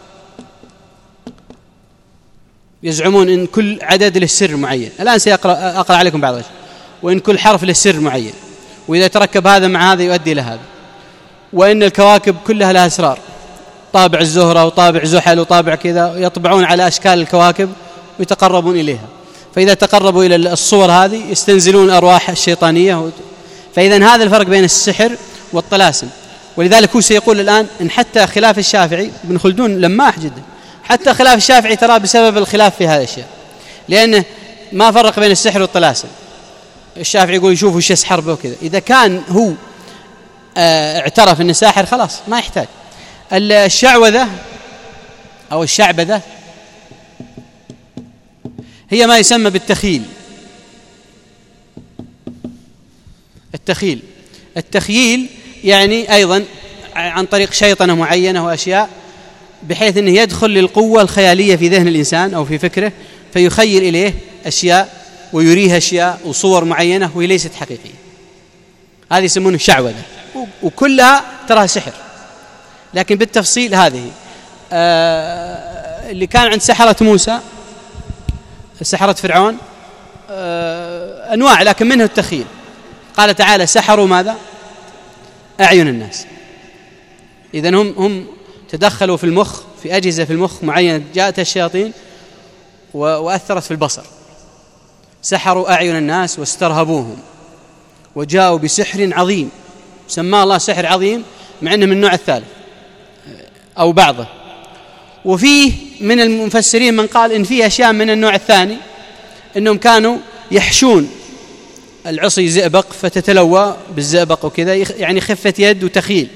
يزعمون إن كل عدد له سر معين، الآن سأقرأ أقرأ عليكم بعض الأشياء، وإن كل حرف له سر معين، وإذا تركب هذا مع هذا يؤدي إلى هذا، وإن الكواكب كلها لها أسرار، طابع الزهرة وطابع زحل وطابع كذا، يطبعون على أشكال الكواكب ويتقربون إليها، فإذا تقربوا إلى الصور هذه يستنزلون أرواح الشيطانية. فإذا هذا الفرق بين السحر والطلاسم. ولذلك هو سيقول الآن إن حتى خلاف الشافعي، ابن خلدون لماح جدا، حتى خلاف الشافعي ترى بسبب الخلاف في هذا الشيء، لأنه ما فرق بين السحر والطلاسم. الشافعي يقول يشوفوا وش يسحر به وكذا، إذا كان هو اه اعترف أنه ساحر خلاص ما يحتاج. الشعوذة أو الشعبذة هي ما يسمى بالتخيل. التخيل التخييل يعني أيضا عن طريق شيطنة معينة وأشياء، بحيث أنه يدخل للقوة الخيالية في ذهن الإنسان أو في فكره، فيخيل إليه أشياء ويريه أشياء وصور معينة وهي ليست حقيقية. هذه يسمونه شعوذة، وكلها تراها سحر. لكن بالتفصيل هذه آه اللي كان عند سحرة موسى، سحرة فرعون، آه أنواع لكن منه التخيل. قال تعالى سحروا ماذا؟ أعين الناس. إذن هم هم تدخلوا في المخ، في أجهزة في المخ معينة، جاءت الشياطين وأثرت في البصر، سحروا أعين الناس واسترهبوهم وجاءوا بسحر عظيم، سماه الله سحر عظيم مع أنه من النوع الثالث أو بعضه. وفيه من المفسرين من قال إن فيه أشياء من النوع الثاني، إنهم كانوا يحشون العصي زئبق فتتلوى بالزئبق وكذا، يعني خفة يد وتخيل.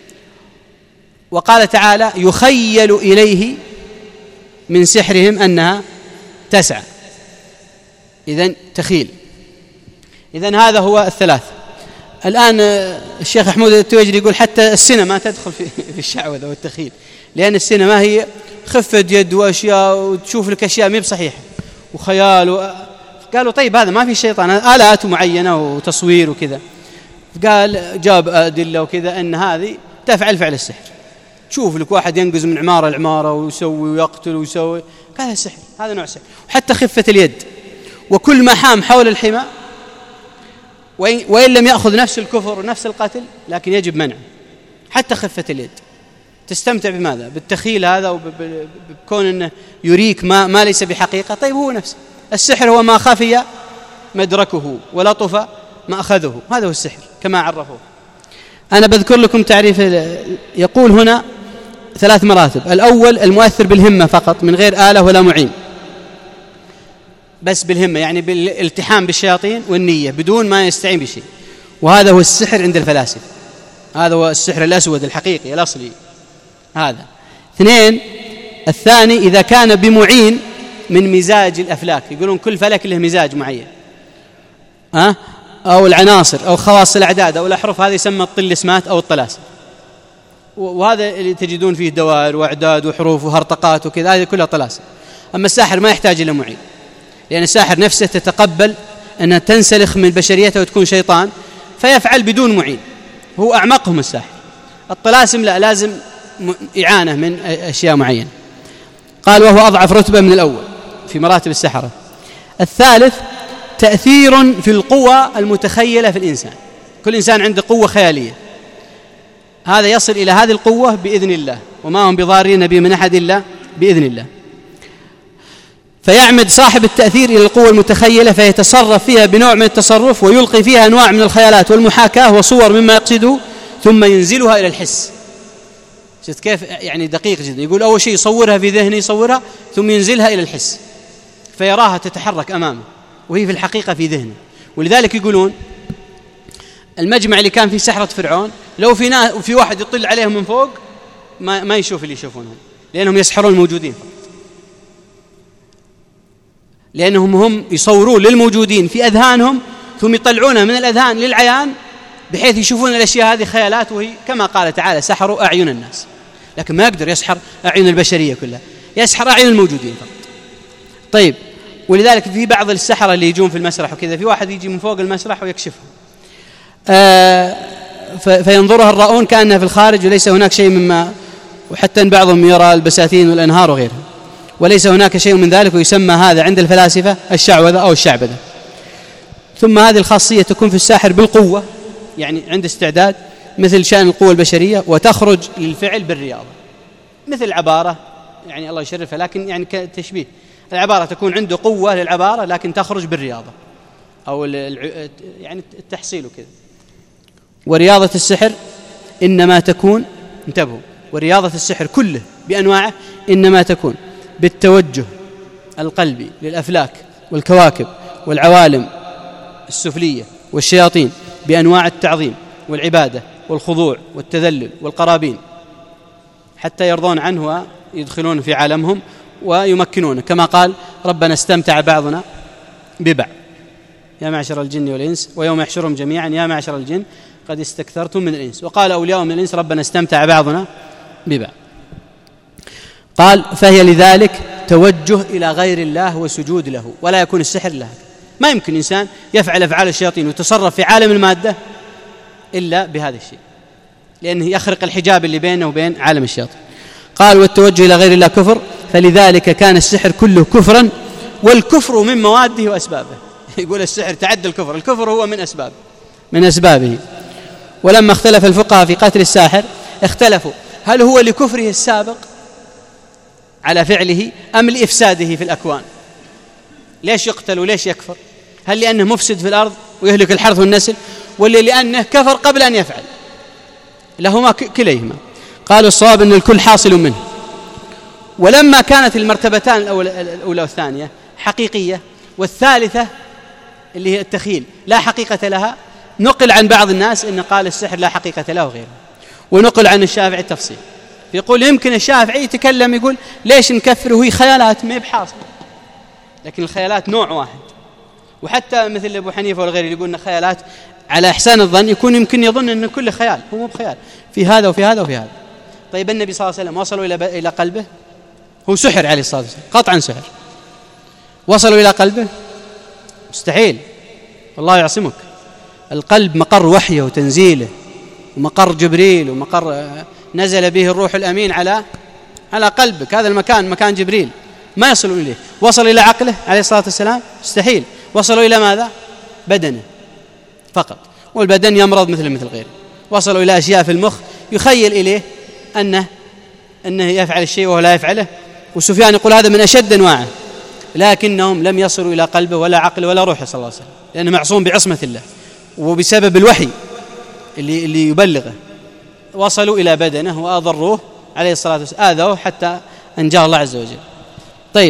وقال تعالى يخيل إليه من سحرهم أنها تسعى، إذن تخيل. إذن هذا هو الثلاث. الآن الشيخ أحمد التويجري يقول حتى السينما تدخل في الشعوذة والتخيل، لأن السينما هي خفة يد وأشياء وتشوف لك أشياء مي بصحيحة وخيال و... قالوا طيب هذا ما في شيطان، آلات معينة وتصوير وكذا. قال جاب أدلة وكذا أن هذه تفعل فعل السحر. تشوف لك واحد ينقز من عمارة لعمارة ويسوي ويقتل ويسوي، هذا السحر، هذا نوع سحر. وحتى خفة اليد، وكل ما حام حول الحمى وإن لم يأخذ نفس الكفر ونفس القتل لكن يجب منعه. حتى خفة اليد تستمتع بماذا؟ بالتخيل هذا، وبكون أنه يريك ما, ما ليس بحقيقة. طيب هو نفسه السحر هو ما خفي مدركه ولطف ما أخذه، هذا هو السحر كما عرفوه. أنا بذكر لكم تعريف. يقول هنا ثلاث مراتب. الأول المؤثر بالهمة فقط من غير آلة ولا معين، بس بالهمة، يعني بالالتحام بالشياطين والنية بدون ما يستعين بشيء، وهذا هو السحر عند الفلاسفة، هذا هو السحر الأسود الحقيقي الأصلي هذا. اثنين، الثاني إذا كان بمعين من مزاج الأفلاك، يقولون كل فلك له مزاج معين، أه؟ أو العناصر أو خواص الأعداد أو الأحرف، هذا يسمى الطلسمات أو الطلاسم، وهذا اللي تجدون فيه دوائر وأعداد وحروف وهرطقات وكذا، هذه كلها طلاسم. أما الساحر ما يحتاج إلى معين، لأن الساحر نفسه تتقبل أنها تنسلخ من بشريته وتكون شيطان فيفعل بدون معين، هو أعمقهم الساحر. الطلاسم لا، لازم إعانة من أشياء معينة. قال وهو أضعف رتبة من الأول في مراتب السحرة. الثالث تأثير في القوى المتخيلة في الإنسان، كل إنسان عنده قوة خيالية، هذا يصل إلى هذه القوة بإذن الله، وما هم بضارين به من أحد إلا بإذن الله. فيعمد صاحب التأثير إلى القوة المتخيلة فيتصرف فيها بنوع من التصرف، ويلقي فيها أنواع من الخيالات والمحاكاة وصور مما يقصده، ثم ينزلها إلى الحس. شفت كيف يعني دقيق جدا؟ يقول أول شيء يصورها في ذهنه، يصورها ثم ينزلها إلى الحس فيراها تتحرك أمامه وهي في الحقيقة في ذهنه. ولذلك يقولون المجمع اللي كان فيه سحرة فرعون لو في ناس وفي واحد يطل عليهم من فوق ما, ما يشوف اللي يشوفونهم، لأنهم يسحرون الموجودين فقط، لأنهم هم يصورون للموجودين في أذهانهم ثم يطلعونها من الأذهان للعيان بحيث يشوفون الأشياء هذه خيالات، وهي كما قال تعالى سحروا أعين الناس، لكن ما يقدر يسحر أعين البشرية كلها، يسحر أعين الموجودين فقط. طيب، ولذلك في بعض السحرة اللي يجون في المسرح وكذا، في واحد يجي من فوق المسرح ويكشفهم آه فينظرها الرؤون كأنها في الخارج وليس هناك شيء مما، وحتى إن بعضهم يرى البساتين والأنهار وغيرها، وليس هناك شيء من ذلك، ويسمى هذا عند الفلاسفة الشعوذة أو الشعبذة. ثم هذه الخاصية تكون في الساحر بالقوة، يعني عند استعداد مثل شأن القوة البشرية، وتخرج للفعل بالرياضة مثل العبارة، يعني الله يشرفها، لكن يعني كتشبيه العبارة تكون عنده قوة للعبارة لكن تخرج بالرياضة أو يعني التحصيل وكذا. ورياضة السحر إنما تكون، انتبهوا، ورياضة السحر كله بأنواعه إنما تكون بالتوجه القلبي للأفلاك والكواكب والعوالم السفلية والشياطين بأنواع التعظيم والعبادة والخضوع والتذلل والقرابين، حتى يرضون عنه ويدخلون في عالمهم ويمكنونه، كما قال ربنا استمتع بعضنا ببعض يا معشر الجن والإنس، ويوم يحشرهم جميعا يا معشر الجن قد استكثرتم من الإنس، وقال أولياء من الإنس ربنا استمتع بعضنا ببعض. قال فهي لذلك توجه إلى غير الله وسجود له، ولا يكون السحر له. ما يمكن إنسان يفعل أفعال الشياطين ويتصرف في عالم المادة إلا بهذا الشيء، لأنه يخرق الحجاب اللي بينه وبين عالم الشياطين. قال والتوجه إلى غير الله كفر، فلذلك كان السحر كله كفرا، والكفر من مواده وأسبابه. يقول السحر تعدى الكفر، الكفر هو من أسبابه من أسبابه. ولما اختلف الفقهاء في قتل الساحر اختلفوا هل هو لكفره السابق على فعله أم لإفساده في الأكوان. ليش يقتل وليش يكفر؟ هل لأنه مفسد في الأرض ويهلك الحرث والنسل، ولا لأنه كفر قبل أن يفعل؟ لهما كليهما. قالوا الصواب أن الكل حاصل منه. ولما كانت المرتبتان الأولى والثانية حقيقية، والثالثة اللي هي التخيل لا حقيقة لها، نقل عن بعض الناس أن قال السحر لا حقيقة له وغيره، ونقل عن الشافعي التفصيل. يقول يمكن الشافعي يتكلم يقول ليش نكفر وهي خيالات ما بحاصل، لكن الخيالات نوع واحد. وحتى مثل أبو حنيفة والغير يقول أن خيالات على إحسان الظن يكون يمكن يظن أن كل خيال، هو مو بخيال، في هذا وفي هذا وفي هذا. طيب النبي صلى الله عليه وسلم وصلوا إلى إلى قلبه، هو سحر عليه الصلاة والسلام، قطعا سحر. وصلوا إلى قلبه؟ مستحيل، والله يعصمك. القلب مقر وحيه وتنزيله، ومقر جبريل، ومقر نزل به الروح الأمين على على قلبك. هذا المكان مكان جبريل، ما يصلوا إليه. وصلوا إلى عقله عليه الصلاة والسلام؟ مستحيل. وصلوا إلى ماذا؟ بدنه فقط، والبدن يمرض مثل مثل غيره. وصلوا إلى أشياء في المخ يخيل إليه أنه أنه يفعل الشيء وهو لا يفعله. وسفيان يقول هذا من أشد أنواعه، لكنهم لم يصلوا إلى قلبه ولا عقله ولا روحه صلى الله عليه وسلم، لأنه معصوم بعصمة الله وبسبب الوحي اللي اللي يبلغه. وصلوا إلى بدنه وأضروه عليه الصلاة والسلام، آذوه حتى أنجاه الله عز وجل. طيب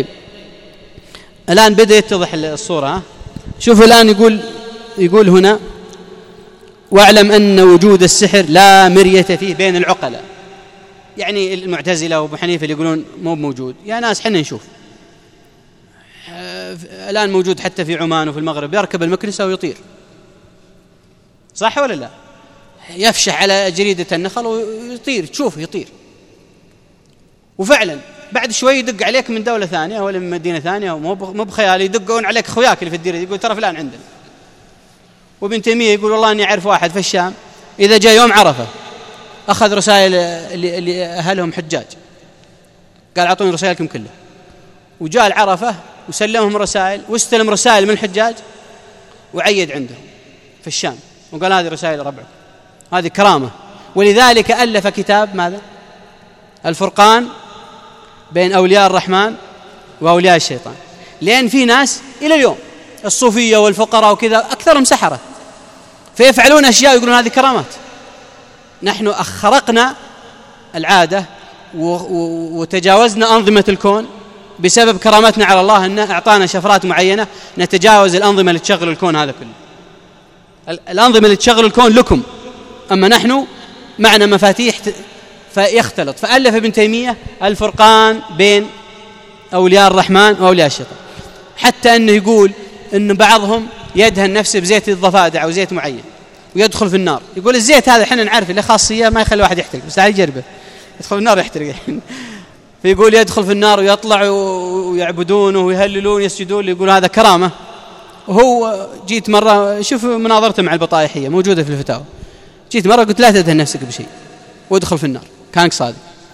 الآن بدأ يتضح الصورة. شوفوا الآن يقول يقول هنا واعلم أن وجود السحر لا مرية فيه بين العقلاء. يعني المعتزلة وابو حنيفة اللي يقولون مو موجود، يا ناس حنا نشوف الآن موجود حتى في عمان وفي المغرب، يركب المكنسة ويطير، صح ولا لا؟ يفشح على جريدة النخل ويطير، تشوفه يطير. وفعلا بعد شوي يدق عليك من دولة ثانية ولا من مدينة ثانية، ومو بخيال، يدقون عليك خوياك اللي في الديرة، يقول ترى فلان عندنا. وابن تيمية يقول والله أني أعرف واحد في الشام إذا جاء يوم عرفة أخذ رسائل اللي, اللي أهلهم حجاج، قال أعطوني رسائلكم كلها، وجاء العرفة وسلمهم رسائل واستلم رسائل من الحجاج وعيد عندهم في الشام وقال هذه رسائل ربعكم، هذه كرامة. ولذلك ألف كتاب ماذا؟ الفرقان بين أولياء الرحمن وأولياء الشيطان. لأن في ناس إلى اليوم الصوفية والفقراء وكذا أكثرهم سحرة، فيفعلون أشياء يقولون هذه كرامات. نحن أخرقنا العادة وتجاوزنا أنظمة الكون بسبب كرامتنا على الله، أنه أعطانا شفرات معينة نتجاوز الأنظمة اللي تشغل الكون هذا كله. الأنظمة اللي تشغل الكون لكم، أما نحن معنا مفاتيح فيختلط. فألف ابن تيمية الفرقان بين أولياء الرحمن وأولياء الشيطان، حتى أنه يقول أن بعضهم يدهن نفسه بزيت الضفادع أو زيت معين ويدخل في النار. يقول الزيت هذا حنا نعرف له خاصية ما يخلي واحد يحترق، بس تعال يجربه، يدخل في النار يحترق. فيقول يدخل في النار ويطلع ويعبدونه ويهللون ويسجدون، يقول هذا كرامة. وهو جيت مرة، شوف مناظرته مع البطائحية موجودة في الفتاوى، جيت مرة قلت لا تدهن نفسك بشيء وادخل في النار، كانك صادق.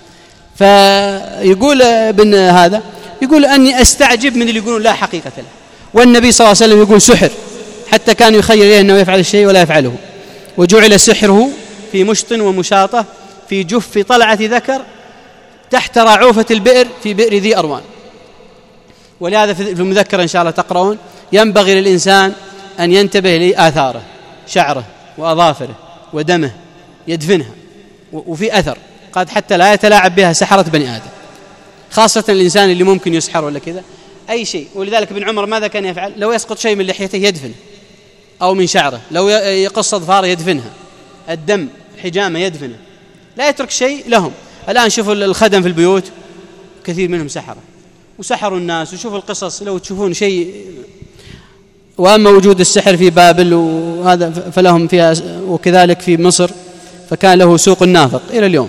فيقول ابن هذا يقول أني أستعجب من اللي يقولون لا حقيقة له، والنبي صلى الله عليه وسلم يقول سحر، حتى كان يخير إليه أنه يفعل الشيء ولا يفعله. وجعل سحره في مشط ومشاطة في جف طلعة ذكر تحت رعوفة البئر في بئر ذي أروان. ولهذا في المذكرة إن شاء الله تقرؤون ينبغي للإنسان أن ينتبه لآثاره، شعره وأظافره ودمه يدفنها، وفي أثر قد حتى لا يتلاعب بها سحرة بني آدم، خاصة الإنسان اللي ممكن يسحر ولا كذا أي شيء. ولذلك ابن عمر ماذا كان يفعل؟ لو يسقط شيء من لحيته يدفنه أو من شعره، لو يقص أظفاره يدفنها، الدم حجامة يدفنه، لا يترك شيء لهم. الآن شوفوا الخدم في البيوت كثير منهم سحرة وسحروا الناس، وشوفوا القصص لو تشوفون شيء. وأما وجود السحر في بابل وهذا فلهم فيها، وكذلك في مصر فكان له سوق النافق إلى اليوم.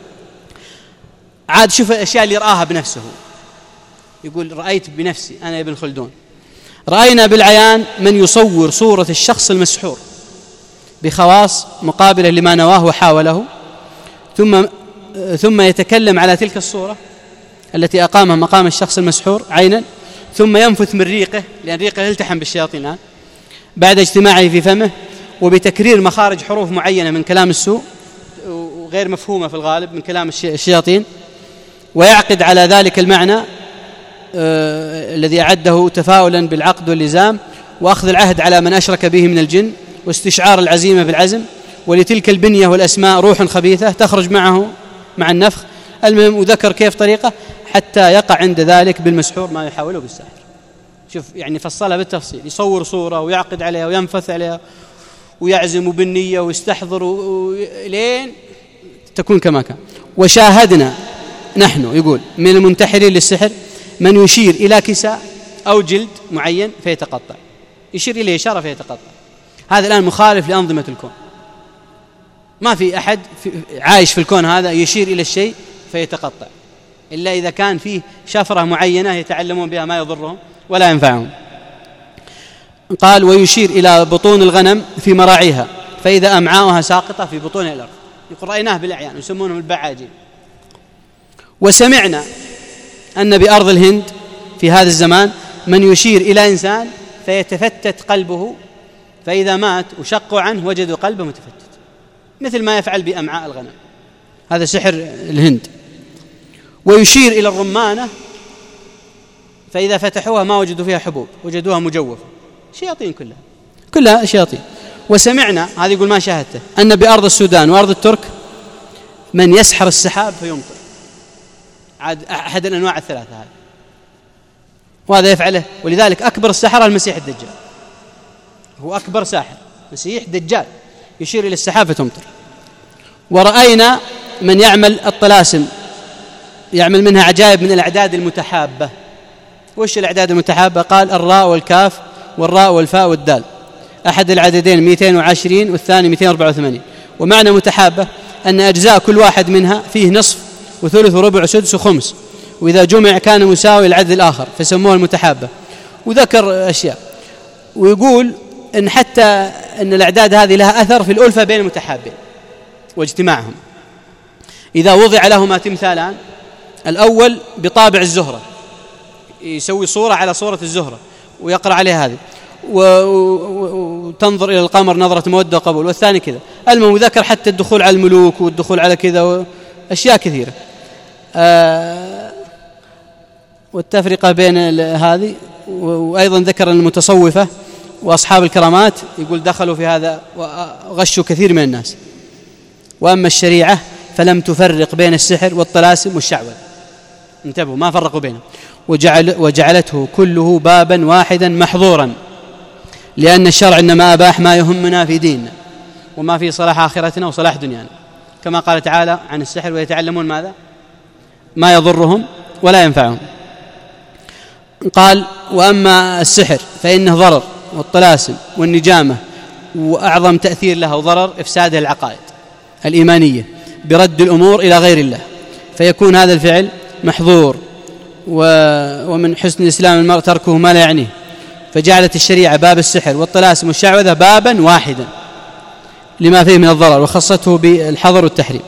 عاد شوف الأشياء اللي رآها بنفسه، يقول رأيت بنفسي أنا ابن خلدون، رأينا بالعيان من يصور صورة الشخص المسحور بخواص مقابلة لما نواه وحاوله، ثم ثم يتكلم على تلك الصورة التي أقامها مقام الشخص المسحور عينا، ثم ينفث من ريقه، لأن ريقه يلتحم بالشياطين الآن بعد اجتماعه في فمه، وبتكرير مخارج حروف معينة من كلام السوء وغير مفهومة في الغالب من كلام الشياطين، ويعقد على ذلك المعنى آه الذي أعده تفاؤلا بالعقد واللزام وأخذ العهد على من أشرك به من الجن، واستشعار العزيمة بالعزم، ولتلك البنية والأسماء روح خبيثة تخرج معه مع النفخ. المهم وذكر كيف طريقة حتى يقع عند ذلك بالمسحور ما يحاوله بالساحر. شوف يعني فصلها بالتفصيل، يصور صورة ويعقد عليها وينفث عليها ويعزم بالنية ويستحضر لين تكون كما كان. وشاهدنا نحن، يقول، من المنتحرين للسحر من يشير إلى كساء أو جلد معين فيتقطع، يشير إليه إشارة فيتقطع. هذا الآن مخالف لأنظمة الكون، ما في أحد في عايش في الكون هذا يشير إلى الشيء فيتقطع إلا إذا كان فيه شفرة معينة يتعلمون بها ما يضرهم ولا ينفعهم. قال ويشير إلى بطون الغنم في مراعيها فإذا أمعاؤها ساقطة في بطون الأرض، يقول رأيناه بالأعيان يسمونهم البعاجين. وسمعنا أن بأرض الهند في هذا الزمان من يشير إلى إنسان فيتفتت قلبه، فإذا مات وشقوا عنه وجدوا قلبه متفتت مثل ما يفعل بأمعاء الغنم، هذا سحر الهند. ويشير إلى الرمانة فإذا فتحوها ما وجدوا فيها حبوب وجدوها مجوفة، شياطين كلها كلها شياطين. وسمعنا، هذا يقول ما شاهدته، أن بأرض السودان وأرض الترك من يسحر السحاب فيمطر، عاد أحد الأنواع الثلاثة هذه، وهذا يفعله. ولذلك أكبر السحرة المسيح الدجال، هو أكبر ساحر مسيح دجال يشير إلى السحاب فتمطر. ورأينا من يعمل الطلاسم يعمل منها عجائب من الأعداد المتحابة. وش الأعداد المتحابة؟ قال الراء والكاف والراء والفاء والدال، أحد العددين مئتين وعشرين والثاني مئتين وأربعة وثمانين. ومعنى متحابة أن أجزاء كل واحد منها فيه نصف وثلث وربع وسدس وخمس، وإذا جمع كان مساوي العدد الآخر فسموه المتحابة. وذكر أشياء، ويقول إن حتى أن الأعداد هذه لها أثر في الألفة بين المتحابين واجتماعهم. إذا وضع لهما تمثالان، الأول بطابع الزهرة يسوي صورة على صورة الزهرة ويقرأ عليها هذه، وتنظر إلى القمر نظرة مودة وقبول، والثاني كذا. المهم ذكر حتى الدخول على الملوك والدخول على كذا وأشياء كثيرة، آه والتفرقة بين هذه. وأيضا ذكر المتصوفة وأصحاب الكرامات يقول دخلوا في هذا وغشوا كثير من الناس. وأما الشريعة فلم تفرق بين السحر والطلاسم والشعوذة، انتبهوا ما فرقوا بينهم، وجعل وجعلته كله بابا واحدا محظورا، لأن الشرع إنما أباح ما يهمنا في ديننا وما في صلاح آخرتنا وصلاح دنيانا، كما قال تعالى عن السحر ويتعلمون ماذا؟ ما يضرهم ولا ينفعهم. قال وأما السحر فإنه ضرر، والطلاسم والنجامة وأعظم تأثير لها وضرر إفساد العقائد الإيمانية برد الأمور إلى غير الله، فيكون هذا الفعل محظور. ومن حسن الإسلام المرء تركه ما لا يعنيه، فجعلت الشريعة باب السحر والطلاسم والشعوذة بابا واحدا لما فيه من الضرر، وخصته بالحظر والتحريم.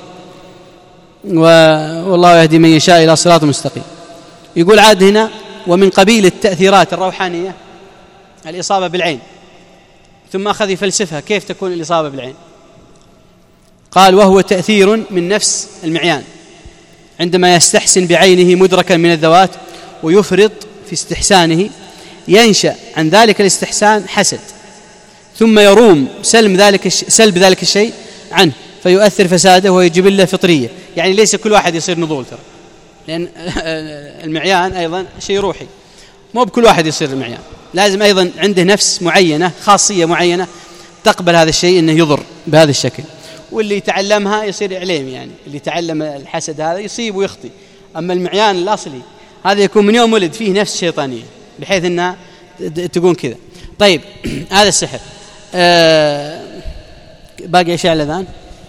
والله يهدي من يشاء إلى صراط مستقيم. يقول عاد هنا ومن قبيل التأثيرات الروحانية الإصابة بالعين، ثم أخذ يفلسفها كيف تكون الإصابة بالعين. قال وهو تأثير من نفس المعيان عندما يستحسن بعينه مدركا من الذوات ويفرط في استحسانه، ينشأ عن ذلك الاستحسان حسد، ثم يروم سلب ذلك سلب ذلك الشيء عنه فيؤثر فساده ويجب له فطرية. يعني ليس كل واحد يصير نضول ترى، لأن المعيان أيضا شيء روحي، مو بكل واحد يصير المعيان، لازم أيضا عنده نفس معينة خاصية معينة تقبل هذا الشيء أنه يضر بهذا الشكل. واللي يتعلمها يصير عليم، يعني اللي يتعلم الحسد هذا يصيب ويخطي. أما المعيان الأصلي هذا يكون من يوم ولد فيه نفس شيطانية بحيث أنها تكون كذا. طيب هذا السحر. آه باقي أشياء الأذان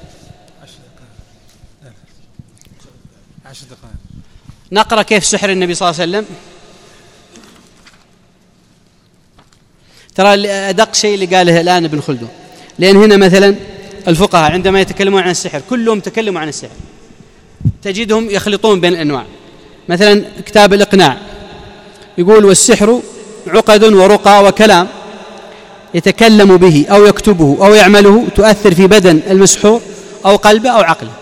عشر دقائق. نقرأ كيف سحر النبي صلى الله عليه وسلم. ترى أدق شيء اللي قاله الآن ابن خلدون، لأن هنا مثلا الفقهاء عندما يتكلمون عن السحر كلهم تكلموا عن السحر، تجدهم يخلطون بين الأنواع. مثلا كتاب الإقناع يقول: والسحر عقد ورقى وكلام يتكلم به أو يكتبه أو يعمله تؤثر في بدن المسحور أو قلبه أو عقله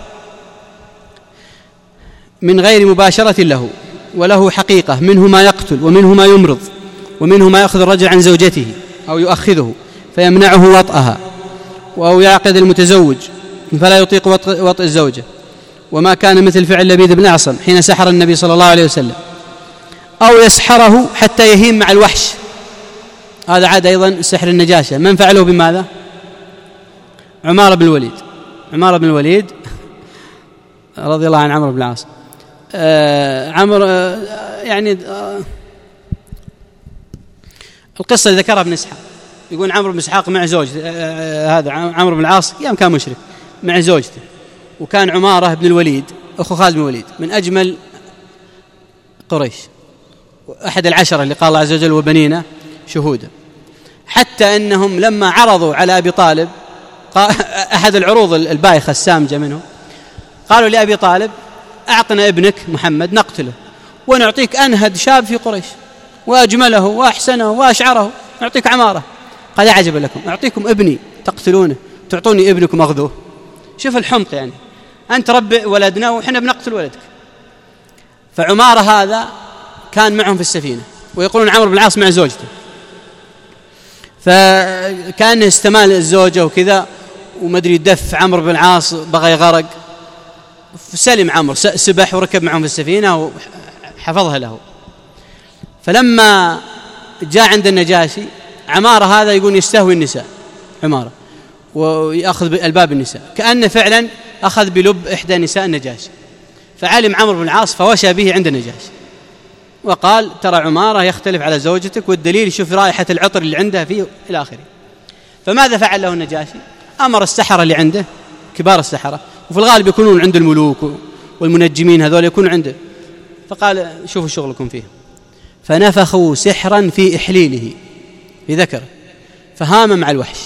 من غير مباشرة له، وله حقيقة، منه ما يقتل ومنه ما يمرض، ومنه ما يأخذ الرجل عن زوجته أو يؤخذه فيمنعه وطئها، أو يعقد المتزوج فلا يطيق وطئ الزوجة، وما كان مثل فعل لبيد بن أعصم حين سحر النبي صلى الله عليه وسلم، أو يسحره حتى يهيم مع الوحش. هذا عاد أيضا سحر النجاشة. من فعله بماذا؟ عمارة بن الوليد. عمارة بن الوليد رضي الله عن عمرو بن العاص. آه عمرو آه يعني آه القصة اللي ذكرها ابن إسحاق، يقول عمرو بن إسحاق مع زوجته، آه هذا عمرو بن العاص يوم كان مشرك مع زوجته، وكان عمارة بن الوليد أخو خالد بن الوليد من أجمل قريش، أحد العشرة اللي قال الله عز وجل: وبنينا شهودا. حتى أنهم لما عرضوا على أبي طالب أحد العروض البايخة السامجة منه، قالوا لأبي طالب: أعطنا ابنك محمد نقتله ونعطيك أنهد شاب في قريش وأجمله وأحسنه وأشعره، نعطيك عمارة. قال: يا عجب لكم، أعطيكم ابني تقتلونه، تعطوني ابنكم أخذوه. شوف الحمق، يعني أنت ربي ولدنا وإحنا بنقتل ولدك. فعمارة هذا كان معهم في السفينة، ويقولون عمرو بن العاص مع زوجته، فكان استمال الزوجة وكذا ومدري يدف عمرو بن العاص بغى يغرق، فسلم عمرو، سبح وركب معهم في السفينة وحفظها له. فلما جاء عند النجاشي، عمارة هذا يقول يستهوي النساء، عمارة، ويأخذ الباب النساء، كأنه فعلا أخذ بلب إحدى نساء النجاشي. فعلم عمرو بن العاص فوشى به عند النجاشي وقال: ترى عمارة يختلف على زوجتك، والدليل شوف رائحة العطر اللي عنده فيه إلى آخره. فماذا فعل له النجاشي؟ أمر السحرة اللي عنده، كبار السحرة، وفي الغالب يكونون عند الملوك والمنجمين هذول يكونوا عنده، فقال: شوفوا شغلكم فيه. فنفخوا سحرا في إحليله، في ذكره، فهام مع الوحش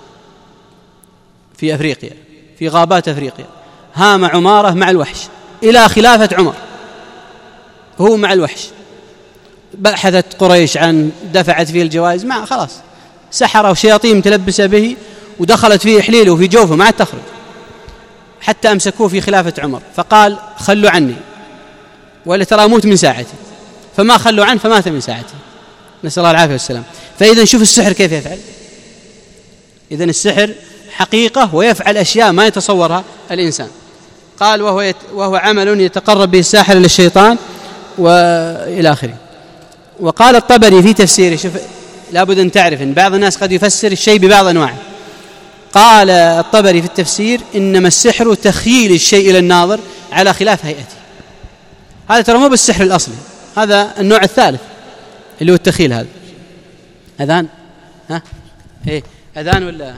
في أفريقيا، في غابات أفريقيا، هام عمارة مع الوحش إلى خلافة عمر، هو مع الوحش. بحثت قريش عن، دفعت فيه الجوائز، مع خلاص سحرة وشياطين متلبسة به، ودخلت فيه إحليله وفي جوفه ما عاد تخرج، حتى أمسكوه في خلافة عمر. فقال: خلوا عني ولا ترى أموت من ساعتي. فما خلوا عنه فمات من ساعته، نسأل الله العافية والسلام. فإذا شوف السحر كيف يفعل. إذن السحر حقيقة ويفعل أشياء ما يتصورها الإنسان. قال: وهو, يت... وهو عمل يتقرب به الساحر للشيطان وإلى آخره. وقال الطبري في تفسيره، شوف لابد أن تعرف أن بعض الناس قد يفسر الشيء ببعض أنواعه. قال الطبري في التفسير: إنما السحر تخييل الشيء إلى الناظر على خلاف هيئته. هذا ترى مو بالسحر الأصلي، هذا النوع الثالث اللي هو التخيل. هذا أذان؟ ها؟ إيه أذان ولا؟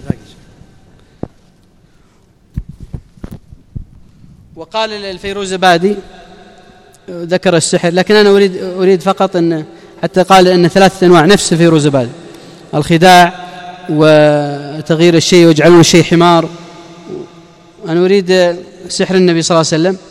وقال الفيروزبادي ذكر السحر، لكن أنا أريد أريد فقط أن حتى قال أن ثلاثة أنواع، نفس الفيروزبادي: الخداع وتغيير الشيء ويجعلون الشيء حمار. أنا أريد سحر النبي صلى الله عليه وسلم.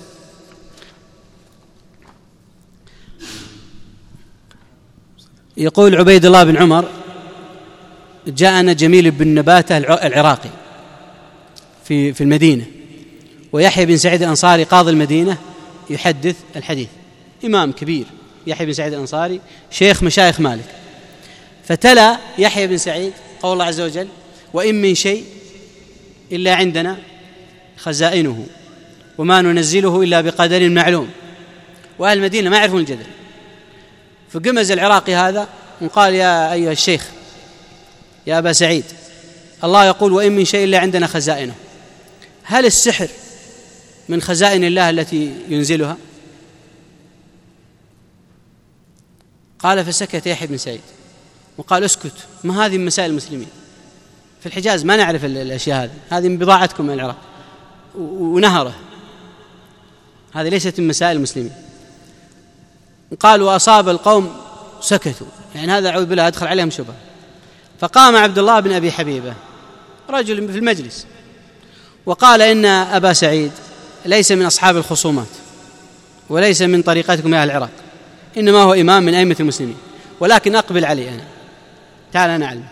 يقول عبيد الله بن عمر: جاءنا جميل بن نباتة العراقي في في المدينة، ويحيى بن سعيد الأنصاري قاضي المدينة يحدث الحديث، إمام كبير يحيى بن سعيد الأنصاري شيخ مشايخ مالك. فتلا يحيى بن سعيد قول الله عز وجل: وإن من شيء إلا عندنا خزائنه وما ننزله إلا بقدر معلوم. وأهل المدينة ما يعرفون الجدل. فقمز العراقي هذا وقال: يا أيها الشيخ، يا أبا سعيد، الله يقول: وإن من شيء إلا عندنا خزائنه، هل السحر من خزائن الله التي ينزلها؟ قال: فسكت يحيى بن سعيد وقال: اسكت، ما هذه من مسائل المسلمين في الحجاز، ما نعرف الأشياء هذه، هذه من بضاعتكم من العراق. ونهره، هذه ليست من مسائل المسلمين. قال: وأصاب القوم سكتوا، يعني هذا أعوذ بالله أدخل عليهم شبهة. فقام عبد الله بن أبي حبيبة رجل في المجلس وقال إن أبا سعيد ليس من أصحاب الخصومات وليس من طريقتكم يا أهل العراق، إنما هو إمام من أئمة المسلمين، ولكن أقبل علي أنا، تعال أنا أعلمك.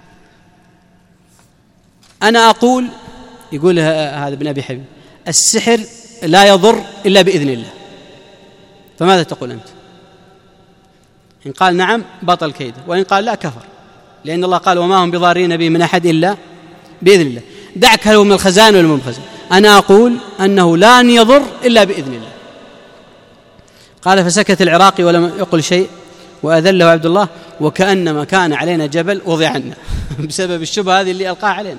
أنا أقول، يقول هذا ابن أبي حبيب، السحر لا يضر إلا بإذن الله، فماذا تقول أنت؟ إن قال نعم بطل كيده، وإن قال لا كفر، لأن الله قال وما هم بضارين به من أحد إلا بإذن الله. دعك هل هو من الخزائن ولا من الخزائن؟ أنا أقول أنه لن يضر إلا بإذن الله. قال فسكت العراقي ولم يقل شيء وأذله عبد الله وكأنما كان علينا جبل وضع عنا بسبب الشبهة هذه اللي ألقاها علينا.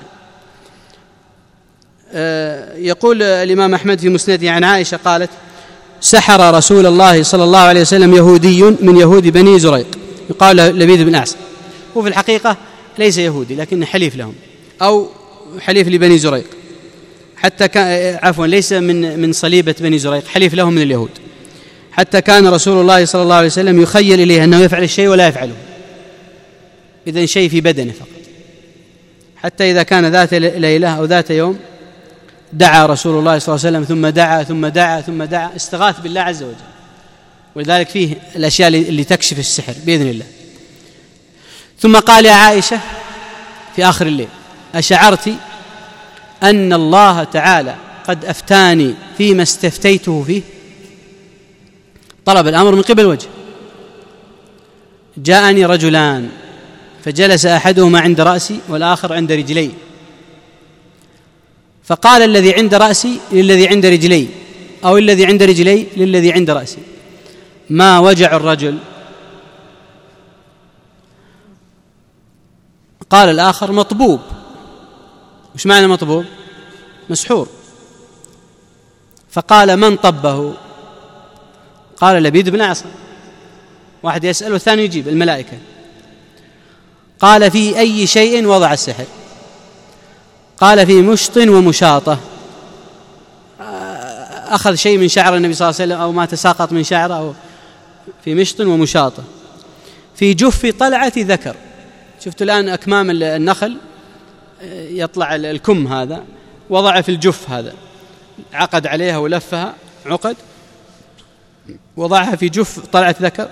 يقول الإمام أحمد في مسنده عن عائشة قالت سحر رسول الله صلى الله عليه وسلم يهودي من يهود بني زريق يقال لبيد بن أعصم، هو في الحقيقة ليس يهودي لكن حليف لهم أو حليف لبني زريق، حتى كان عفوا ليس من من صليبة بني زريق، حليف لهم من اليهود، حتى كان رسول الله صلى الله عليه وسلم يخيل إليه أنه يفعل الشيء ولا يفعله، إذن شيء في بدنه فقط، حتى إذا كان ذات ليلة أو ذات يوم دعا رسول الله صلى الله عليه وسلم ثم دعا ثم دعا ثم دعا، استغاث بالله عز وجل، ولذلك فيه الأشياء اللي تكشف السحر بإذن الله. ثم قال يا عائشة في آخر الليل أشعرت أن الله تعالى قد أفتاني فيما استفتيته فيه؟ طلب الأمر من قبل وجه. جاءني رجلان فجلس أحدهما عند رأسي والآخر عند رجلي، فقال الذي عند رأسي للذي عند رجلي أو الذي عند رجلي للذي عند رأسي ما وجع الرجل؟ قال الآخر مطبوب. وش معنى مطبوب؟ مسحور. فقال من طبه؟ قال لبيد بن أعصم. واحد يسأل والثاني يجيب، الملائكة. قال في أي شيء وضع السحر؟ قال في مشط ومشاطة، أخذ شيء من شعر النبي صلى الله عليه وسلم أو ما تساقط من شعره، أو في مشط ومشاطة، في جف طلعة ذكر. شفت الآن أكمام النخل يطلع الكم هذا، وضع في الجف هذا، عقد عليها ولفها عقد، وضعها في جف طلعة ذكر.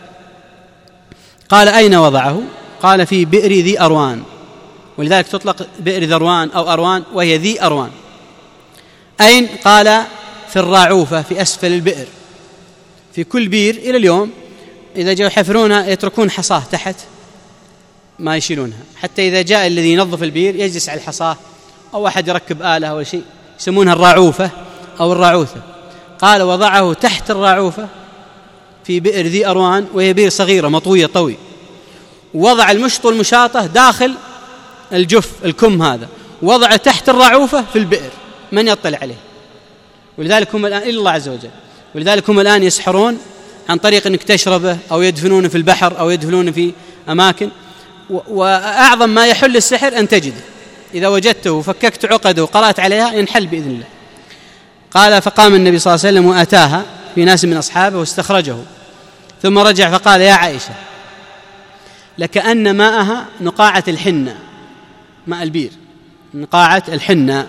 قال أين وضعه؟ قال في بئر ذي أروان، ولذلك تطلق بئر ذروان أو أروان وهي ذي أروان. أين؟ قال في الراعوفة في أسفل البئر. في كل بير إلى اليوم إذا جاءوا يحفرونها يتركون حصاه تحت ما يشيلونها، حتى إذا جاء الذي ينظف البير يجلس على الحصاه، أو أحد يركب آلة أو شيء يسمونها الراعوفة أو الراعوثة. قال وضعه تحت الراعوفة في بئر ذي أروان، وهي بئر صغيرة مطوية طوي، وضع المشط والمشاطة داخل الجف الكم هذا، وضع تحت الراعوفة في البئر، من يطلع عليه؟ ولذلك هم الآن إلا الله عز وجل، ولذلك هم الآن يسحرون عن طريق أنك تشربه أو يدفنونه في البحر أو يدفنونه في أماكن. وأعظم ما يحل السحر أن تجده، إذا وجدته وفككت عقده وقرأت عليها ينحل بإذن الله. قال فقام النبي صلى الله عليه وسلم وأتاها في ناس من أصحابه واستخرجه، ثم رجع فقال يا عائشة لكأن ماءها نقاعة الحنة، ماء البير نقاعة الحنة،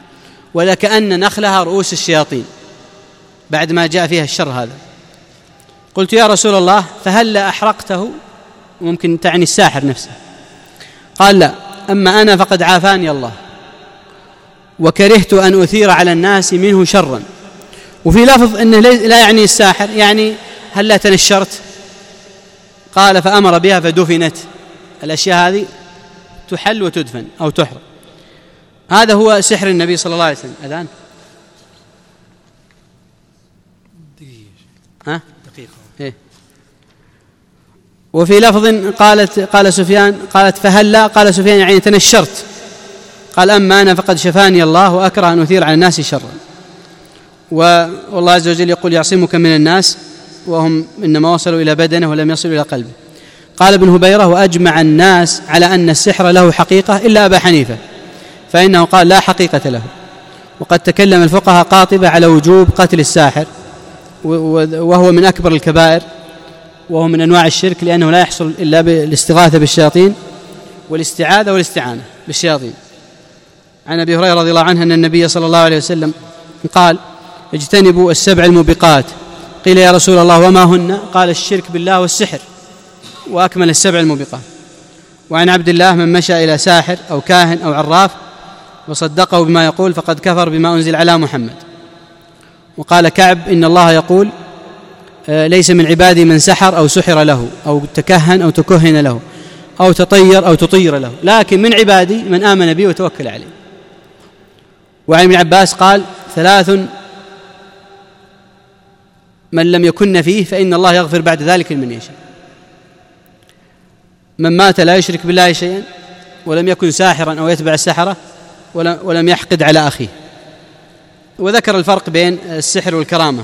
ولكأن نخلها رؤوس الشياطين، بعد ما جاء فيها الشر هذا. قلت يا رسول الله فهل أحرقته؟ ممكن تعني الساحر نفسه. قال لا، أما أنا فقد عافاني الله، وكرهت أن أثير على الناس منه شرا. وفي لفظ أنه لا يعني الساحر، يعني هل لا تنشرت؟ قال فأمر بها فدفنت. الأشياء هذه تحل وتدفن أو تحرق. هذا هو سحر النبي صلى الله عليه وسلم. أذان ها دقيقة. إيه. وفي لفظ قالت قال سفيان قالت فهل لا؟ قال سفيان يعني تنشرت. قال أما أنا فقد شفاني الله وأكره أن أثير على الناس شرا. والله عز وجل يقول يعصمك من الناس، وهم إنما وصلوا إلى بدنه ولم يصلوا إلى قلبه. قال ابن هبيرة وأجمع الناس على أن السحر له حقيقة إلا أبا حنيفة، فإنه قال لا حقيقة له. وقد تكلم الفقهاء قاطبة على وجوب قتل الساحر، وهو من أكبر الكبائر، وهو من أنواع الشرك، لأنه لا يحصل إلا بالاستغاثة بالشياطين والاستعاذة والاستعانة بالشياطين. عن أبي هريرة رضي الله عنه أن النبي صلى الله عليه وسلم قال: اجتنبوا السبع الموبقات. قيل: يا رسول الله وما هن؟ قال: الشرك بالله والسحر، وأكمل السبع الموبقات. وعن عبد الله: من مشى إلى ساحر أو كاهن أو عراف وصدقه بما يقول فقد كفر بما أنزل على محمد. وقال كعب: إن الله يقول: ليس من عبادي من سحر أو سحر له أو تكهن أو تكهن له أو تطير أو تطير له، لكن من عبادي من آمن بي وتوكل عليه. وعن ابن عباس قال: ثلاث من لم يكن فيه فإن الله يغفر بعد ذلك لمن يشاء: من مات لا يشرك بالله شيئا، ولم يكن ساحرا أو يتبع السحرة، ولم يحقد على أخيه. وذكر الفرق بين السحر والكرامة.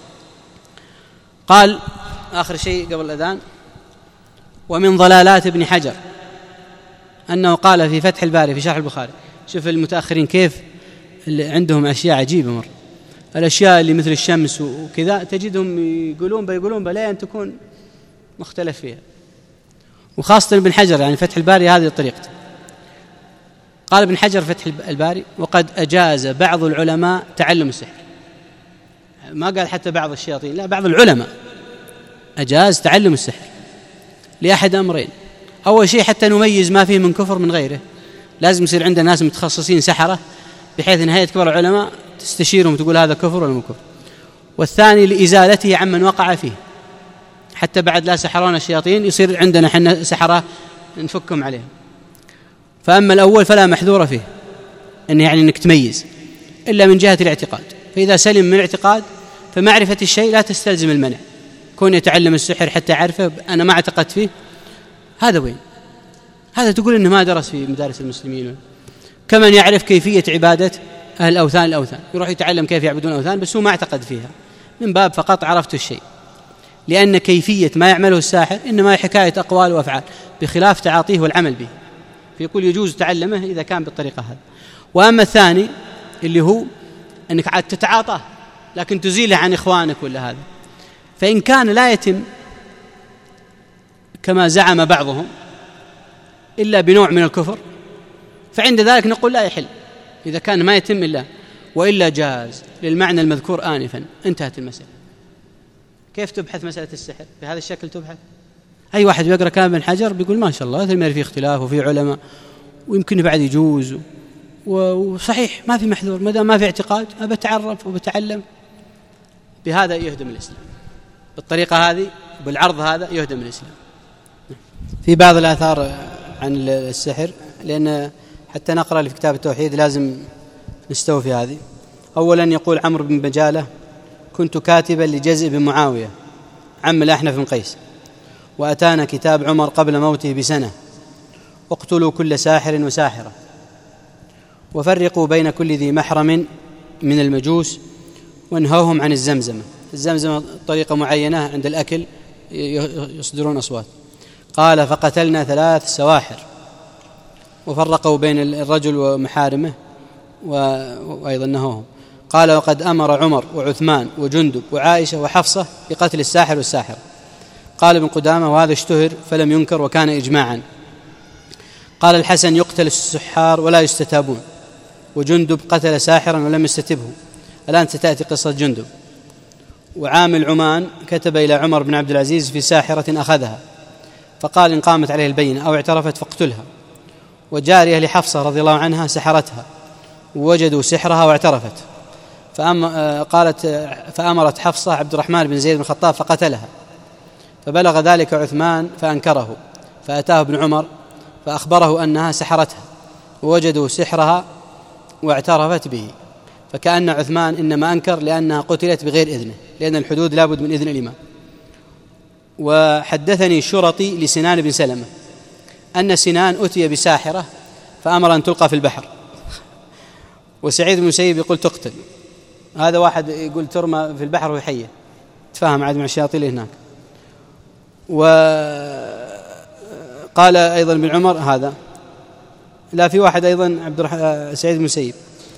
قال آخر شيء قبل الأذان: ومن ضلالات ابن حجر أنه قال في فتح الباري في شرح البخاري، شوف المتأخرين كيف اللي عندهم أشياء عجيبة مرة، الأشياء اللي مثل الشمس وكذا تجدهم يقولون بيقولون بلين تكون مختلف فيها، وخاصة ابن حجر يعني فتح الباري هذه طريقته. قال ابن حجر فتح الباري: وقد أجاز بعض العلماء تعلم السحر. ما قال حتى بعض الشياطين، لا، بعض العلماء أجاز تعلم السحر لأحد أمرين: أول شيء حتى نميز ما فيه من كفر من غيره، لازم يصير عندنا ناس متخصصين سحرة بحيث نهاية كبار العلماء تستشيرهم تقول هذا كفر ولا مو كفر. والثاني لإزالته عمن وقع فيه، حتى بعد لا سحرون الشياطين يصير عندنا حنا سحرة نفكهم عليهم. فأما الأول فلا محذور فيه، أن يعني أنك تميز إلا من جهة الاعتقاد. فإذا سلم من الاعتقاد فمعرفة الشيء لا تستلزم المنع. كون يتعلم السحر حتى يعرفه أنا ما اعتقدت فيه، هذا وين؟ هذا تقول إنه ما درس في مدارس المسلمين. كمن يعرف كيفية عبادة أهل الأوثان الأوثان يروح يتعلم كيف يعبدون الأوثان بس هو ما اعتقد فيها، من باب فقط عرفت الشيء، لأن كيفية ما يعمله الساحر إنما هي حكاية أقوال وأفعال بخلاف تعاطيه والعمل به، فيقول يجوز تعلمه إذا كان بالطريقة هذه. وأما الثاني اللي هو أنك عاد تتعاطاه لكن تزيله عن إخوانك ولا هذا، فإن كان لا يتم كما زعم بعضهم إلا بنوع من الكفر فعند ذلك نقول لا يحل، إذا كان ما يتم إلا، وإلا جاز للمعنى المذكور آنفا. انتهت المسألة. كيف تبحث مسألة السحر؟ بهذا الشكل تبحث. أي واحد بيقرأ كلام ابن حجر بيقول ما شاء الله مثل في اختلاف وفي علماء ويمكن بعد يجوز، وصحيح ما في محذور ما دام ما في اعتقاد، أبتعرف وبتعلم. بهذا يهدم الإسلام، بالطريقة هذه بالعرض هذا يهدم الإسلام. في بعض الآثار عن السحر، لأن حتى نقرأ في كتاب التوحيد لازم نستوفي هذه. أولا يقول عمرو بن بجالة: كنت كاتبا لجزء بن معاوية عم الأحنف بن قيس، وأتانا كتاب عمر قبل موته بسنة: اقتلوا كل ساحر وساحرة، وفرقوا بين كل ذي محرم من المجوس، وانهوهم عن الزمزمة. الزمزمة طريقة معينة عند الأكل يصدرون أصوات. قال: فقتلنا ثلاث سواحر، وفرقوا بين الرجل ومحارمه وأيضا نهوهم. قال: وقد أمر عمر وعثمان وجندب وعائشة وحفصة بقتل الساحر والساحرة. قال ابن قدامة: وهذا اشتهر فلم ينكر وكان إجماعا. قال الحسن: يقتل السحار ولا يستتابون، وجندب قتل ساحرا ولم يستتبه. الآن ستأتي قصة جندب. وعامل عمان كتب إلى عمر بن عبد العزيز في ساحرة أخذها، فقال: إن قامت عليه البينة أو اعترفت فاقتلها. وجارية لحفصة رضي الله عنها سحرتها، ووجدوا سحرها واعترفت، فأم قالت فأمرت حفصة عبد الرحمن بن زيد بن الخطاب فقتلها. فبلغ ذلك عثمان فأنكره، فأتاه ابن عمر فأخبره أنها سحرتها، ووجدوا سحرها واعترفت به. فكأن عثمان إنما أنكر لأنها قتلت بغير إذنه، لأن الحدود لابد من إذن الإمام. وحدثني شرطي لسنان بن سلمة أن سنان أتي بساحرة فأمر أن تلقى في البحر، وسعيد بن المسيب يقول تقتل. هذا واحد يقول ترمى في البحر وهي حية، تفاهم عاد مع الشياطين هناك. وقال أيضا ابن عمر هذا، لا في واحد أيضا عبد الرح... سعيد بن المسيب،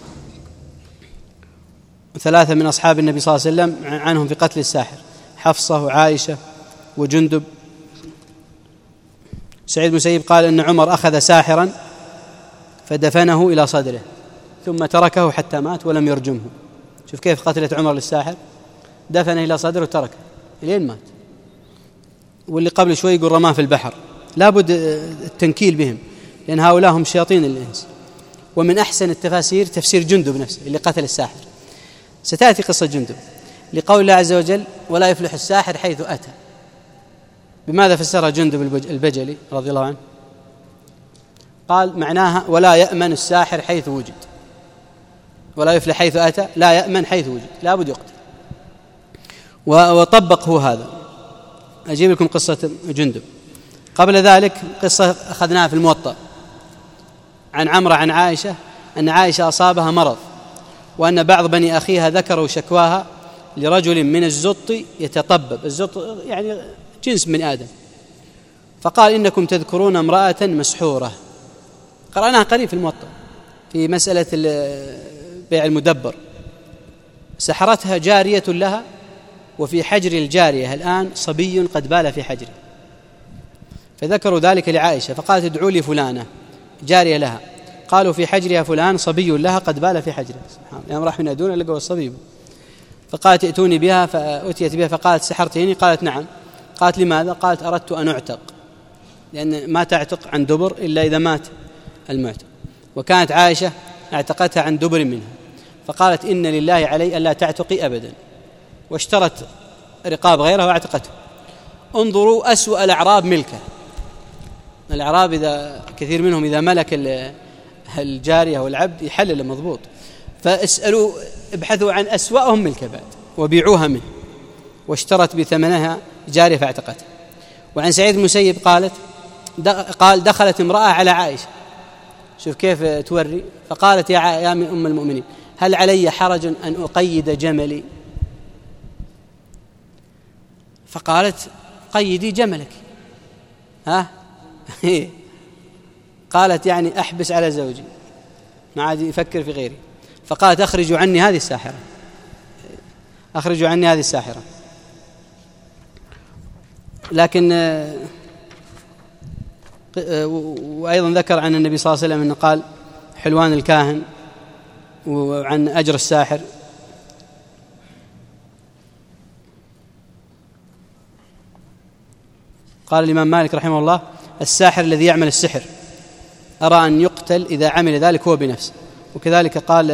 ثلاثة من أصحاب النبي صلى الله عليه وسلم عنهم في قتل الساحر: حفصة وعائشة وجندب. سعيد بن المسيب قال إن عمر أخذ ساحرا فدفنه إلى صدره، ثم تركه حتى مات ولم يرجمه. شوف كيف قتلة عمر للساحر، دفنه إلى صدره وتركه لين مات. واللي قبل شوي يقول رماه في البحر. لابد التنكيل بهم، لأن هؤلاء هم شياطين الإنس. ومن أحسن التفاسير تفسير جندب نفسه اللي قتل الساحر. ستأتي قصة جندب لقول الله عز وجل: ولا يفلح الساحر حيث أتى. بماذا فسرها جندب البجلي رضي الله عنه؟ قال معناها: ولا يأمن الساحر حيث وجد. ولا يفلح حيث أتى، لا يأمن حيث وجد، لا بد يقتل. وطبق هو هذا. أجيب لكم قصة جندب. قبل ذلك قصة أخذناها في الموطأ عن عمرو عن عائشة أن عائشة أصابها مرض، وأن بعض بني أخيها ذكروا شكواها لرجل من الزط يتطبب. الزط يعني جنس من آدم. فقال: إنكم تذكرون امرأة مسحورة. قرأناها قريب في الموطأ في مسألة بيع المدبر. سحرتها جارية لها، وفي حجر الجارية الآن صبي قد بال في حجره. فذكروا ذلك لعائشة فقالت: ادعوا لي فلانة جارية لها. قالوا: في حجرها فلان صبي لها قد بال في حجره. سبحان الله، راح ينادون لقوا الصبي. فقالت: ائتوني بها. فأتيت بها فقالت: سحرتيني؟ قالت: نعم. قالت: لماذا؟ قالت: أردت أن أعتق، لأن ما تعتق عن دبر إلا إذا مات المعتق، وكانت عائشة اعتقتها عن دبر منها. فقالت: إن لله علي ألا تعتقي أبدا، واشترت رقاب غيرها واعتقته. انظروا أسوأ الأعراب ملكه. الأعراب إذا كثير منهم إذا ملك الجارية والعبد يحلل مضبوط. فاسألوا ابحثوا عن أسوأهم ملكه بعد وبيعوها منه. واشترت بثمنها جارية فاعتقتها. وعن سعيد المسيب قالت قال: دخلت امرأة على عائشة. شوف كيف توري. فقالت: يا, يا أم المؤمنين، هل علي حرج أن أقيد جملي؟ فقالت: قيدي جملك. ها قالت: يعني أحبس على زوجي، ما عاد يفكر في غيري. فقالت: أخرجوا عني هذه الساحرة، أخرجوا عني هذه الساحرة. لكن وأيضا ذكر عن النبي صلى الله عليه وسلم أنه قال: حلوان الكاهن، وعن أجر الساحر. قال الإمام مالك رحمه الله: الساحر الذي يعمل السحر أرى أن يقتل إذا عمل ذلك هو بنفسه. وكذلك قال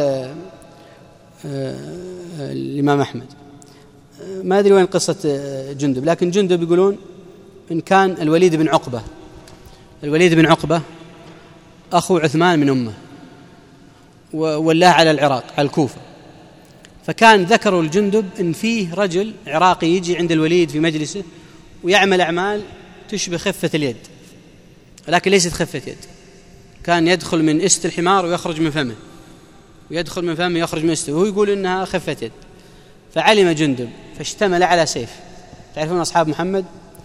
الإمام أحمد. ما أدري وين قصة جندب، لكن جندب يقولون إن كان الوليد بن عقبة. الوليد بن عقبة أخو عثمان من أمه، والله على العراق على الكوفة. فكان ذكروا الجندب إن فيه رجل عراقي يجي عند الوليد في مجلسه ويعمل أعمال تشبه خفة اليد، لكن ليست خفة يد. كان يدخل من است الحمار ويخرج من فمه، ويدخل من فمه ويخرج من استه، وهو يقول إنها خفة يد. فعلم جندب فاشتمل على سيف. تعرفون أصحاب محمد،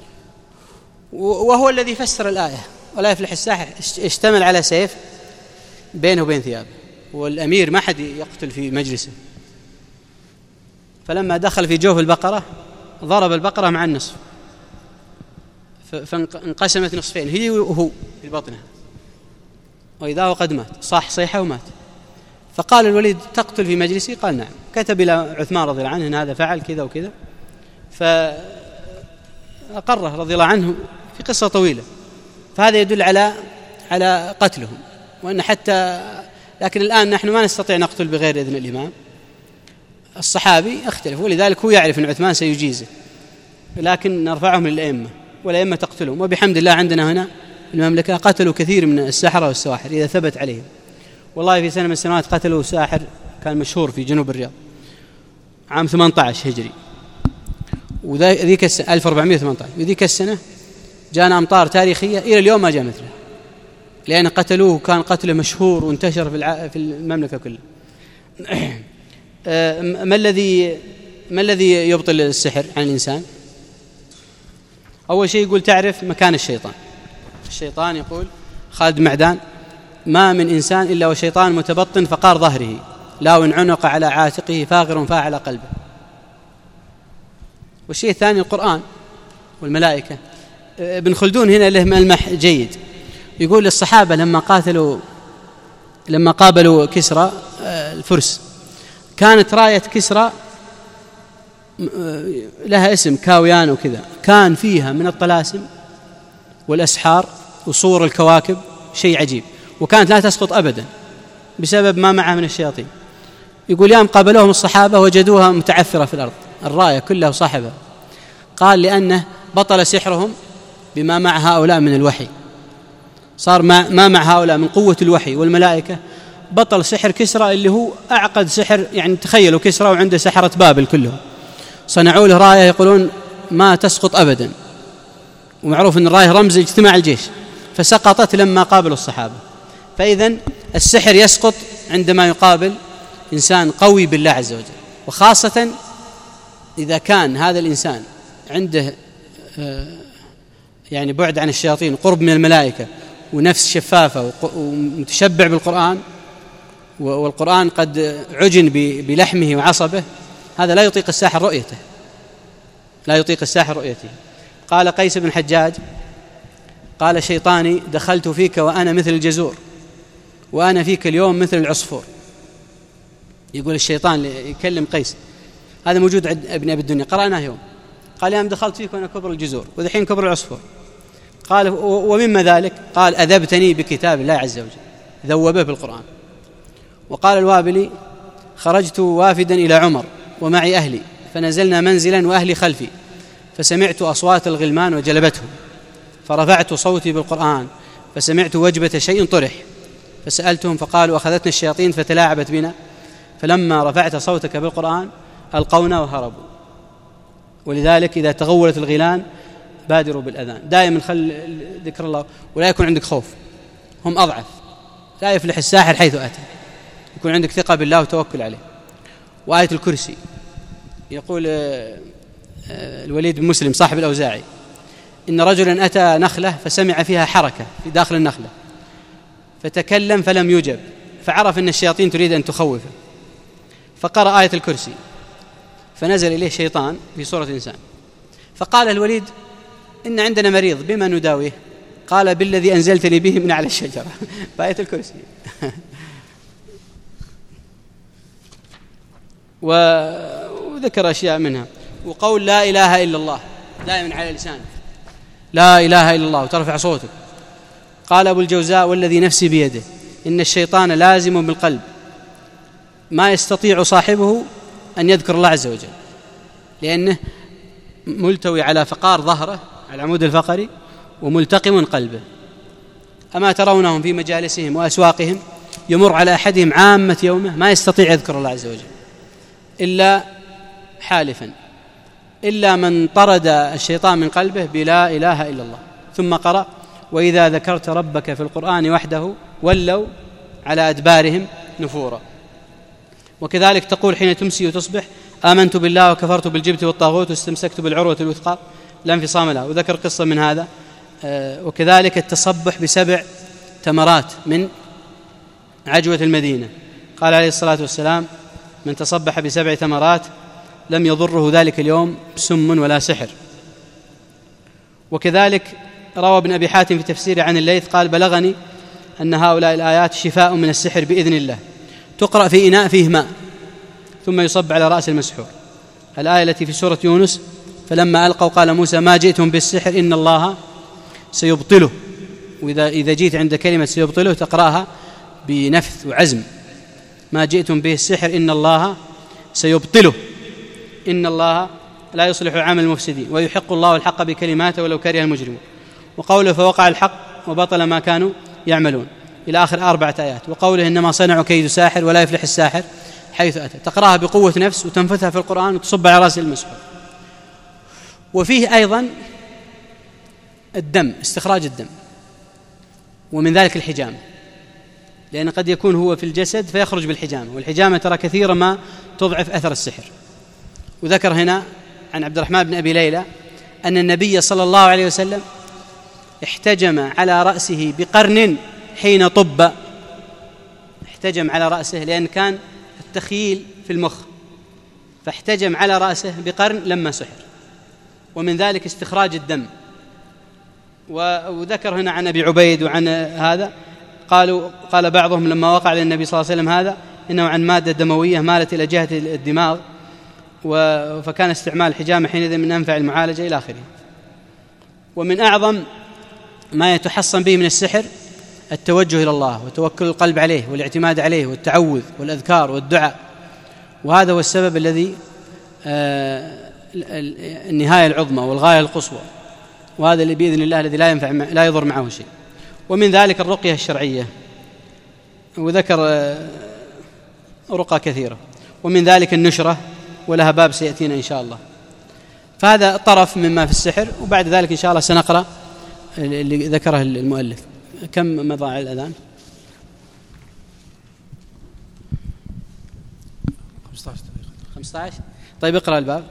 وهو الذي فسر الآية: ولا يفلح الساحر. اشتمل على سيف بينه وبين ثيابه، والأمير ما حد يقتل في مجلسه. فلما دخل في جوف البقرة ضرب البقرة مع النصف، فانقسمت نصفين هي وهو في بطنها، وإذا هو قد مات، صاح صيحة ومات. فقال الوليد: تقتل في مجلسي؟ قال: نعم. كتب إلى عثمان رضي الله عنه أن هذا فعل كذا وكذا، فأقره رضي الله عنه في قصة طويلة. فهذا يدل على على قتلهم، وأن حتى لكن الآن نحن ما نستطيع نقتل بغير إذن الإمام. الصحابي اختلف، ولذلك هو يعرف أن عثمان سيجيزه، لكن نرفعهم للأئمة، والأئمة تقتلهم. وبحمد الله عندنا هنا المملكة قتلوا كثير من السحرة والسواحر إذا ثبت عليهم. والله في سنة من السنوات قتلوا ساحر كان مشهور في جنوب الرياض عام ثمانية عشر هجري، وذيك السنة ألف وأربعمائة وثمانية عشر، وذيك السنة جاءنا أمطار تاريخية إلى اليوم ما جاء مثله، لأن قتلوه كان قتله مشهور وانتشر في الع... في المملكة كلها. ما الذي ما الذي يبطل السحر عن الإنسان؟ أول شيء يقول: تعرف مكان الشيطان. الشيطان يقول خالد معدان: ما من إنسان إلا وشيطان متبطن فقار ظهره، لا إن عنق على عاتقه فاغر فاع على قلبه. والشيء الثاني القرآن والملائكة. ابن خلدون هنا له ملمح جيد، يقول: الصحابة لما قاتلوا لما قابلوا كسرى الفرس، كانت راية كسرى لها اسم كاويان وكذا، كان فيها من الطلاسم والأسحار وصور الكواكب شيء عجيب، وكانت لا تسقط أبدا بسبب ما معها من الشياطين. يقول يوم قابلوهم الصحابة وجدوها متعثرة في الأرض، الراية كلها صاحبها. قال لأنه بطل سحرهم بما مع هؤلاء من الوحي، صار ما مع هؤلاء من قوة الوحي والملائكة، بطل سحر كسرى اللي هو أعقد سحر. يعني تخيلوا كسرى وعنده سحرة بابل كلهم، صنعوا له راية يقولون ما تسقط أبدا، ومعروف أن الراية رمز اجتماع الجيش، فسقطت لما قابلوا الصحابة. فإذن السحر يسقط عندما يقابل إنسان قوي بالله عز وجل، وخاصة إذا كان هذا الإنسان عنده يعني بعد عن الشياطين، قرب من الملائكة، ونفس شفافة ومتشبع بالقرآن، والقرآن قد عجن بلحمه وعصبه، هذا لا يطيق الساحر رؤيته، لا يطيق الساحر رؤيته. قال قيس بن حجاج قال شيطاني دخلت فيك وأنا مثل الجزور، وأنا فيك اليوم مثل العصفور. يقول الشيطان يكلم قيس، هذا موجود عند ابن أبي الدنيا، قرأناه يوم. قال يوم دخلت فيك وأنا كبر الجزور، وذحين كبر العصفور. قال ومما ذلك؟ قال أذبتني بكتاب الله عز وجل، ذوبه بالقرآن. وقال الوابلي خرجت وافدا إلى عمر ومعي أهلي، فنزلنا منزلا وأهلي خلفي، فسمعت أصوات الغلمان وجلبتهم، فرفعت صوتي بالقرآن، فسمعت وجبة شيء طرح، فسألتهم فقالوا أخذتنا الشياطين فتلاعبت بنا، فلما رفعت صوتك بالقرآن ألقونا وهربوا. ولذلك إذا تغولت الغيلان بادروا بالأذان، دائما خل ذكر الله، ولا يكون عندك خوف، هم أضعف. لا يفلح الساحر حيث أتى، يكون عندك ثقة بالله وتوكل عليه. وآية الكرسي، يقول الوليد بن مسلم صاحب الأوزاعي إن رجلا أتى نخلة فسمع فيها حركة في داخل النخلة، فتكلم فلم يجب، فعرف أن الشياطين تريد أن تخوفه، فقرأ آية الكرسي، فنزل إليه شيطان في صورة إنسان، فقال الوليد إن عندنا مريض بما نداويه؟ قال بالذي أنزلتني به من على الشجرة بآية الكرسي. وذكر أشياء منها، وقول لا إله إلا الله دائما على لسانك، لا إله إلا الله، وترفع صوتك. قال أبو الجوزاء والذي نفسي بيده إن الشيطان لازم بالقلب، ما يستطيع صاحبه أن يذكر الله عز وجل، لأنه ملتوي على فقار ظهره، على العمود الفقري، وملتقم قلبه. أما ترونهم في مجالسهم وأسواقهم يمر على أحدهم عامة يومه ما يستطيع يذكر الله عز وجل إلا حالفا، إلا من طرد الشيطان من قلبه بلا إله إلا الله. ثم قرأ وإذا ذكرت ربك في القرآن وحده ولوا على أدبارهم نفورا. وكذلك تقول حين تمسي وتصبح آمنت بالله وكفرت بالجبت والطاغوت واستمسكت بالعروة الوثقى لا انفصام لها. وذكر قصة من هذا. وكذلك التصبح بسبع تمرات من عجوة المدينة، قال عليه الصلاة والسلام من تصبح بسبع تمرات لم يضره ذلك اليوم سم ولا سحر. وكذلك روى ابن أبي حاتم في تفسيره عن الليث قال بلغني أن هؤلاء الآيات شفاء من السحر بإذن الله، تقرأ في إناء فيه ماء ثم يصب على رأس المسحور. الآية التي في سورة يونس فلما ألقوا قال موسى ما جئتم بالسحر إن الله سيبطله. وإذا إذا جيت عند كلمة سيبطله تقرأها بنفث وعزم، ما جئتم به السحر إن الله سيبطله، إن الله لا يصلح عمل المفسدين ويحق الله الحق بكلماته ولو كره المجرمون. وقوله فوقع الحق وبطل ما كانوا يعملون إلى آخر أربعة آيات. وقوله إنما صنعوا كيد ساحر ولا يفلح الساحر حيث أتى، تقرأها بقوة نفس وتنفثها في القرآن وتصب على رأس المسحور. وفيه أيضا الدم، استخراج الدم، ومن ذلك الحجامة، لأن قد يكون هو في الجسد فيخرج بالحجامة، والحجامة ترى كثيرا ما تضعف أثر السحر. وذكر هنا عن عبد الرحمن بن أبي ليلى أن النبي صلى الله عليه وسلم احتجم على رأسه بقرن حين طب، احتجم على رأسه لأن كان التخييل في المخ، فاحتجم على رأسه بقرن لما سحر. ومن ذلك استخراج الدم. وذكر هنا عن أبي عبيد وعن هذا قالوا قال بعضهم لما وقع للنبي صلى الله عليه وسلم هذا إنه عن مادة دموية مالت إلى جهة الدماغ، فكان استعمال الحجامة حينئذ من أنفع المعالجة إلى آخره. ومن أعظم ما يتحصن به من السحر التوجه إلى الله وتوكل القلب عليه والاعتماد عليه والتعوذ والأذكار والدعاء، وهذا هو السبب الذي آه النهاية العظمى والغاية القصوى، وهذا اللي بإذن الله الذي لا ينفع لا يضر معه شيء. ومن ذلك الرقية الشرعية، وذكر آه رقى كثيرة، ومن ذلك النشرة ولها باب سيأتينا إن شاء الله. فهذا طرف مما في السحر، وبعد ذلك إن شاء الله سنقرأ اللي ذكره المؤلف. كم مضى على الأذان؟ خمسة عشر. طيب اقرأ الباب.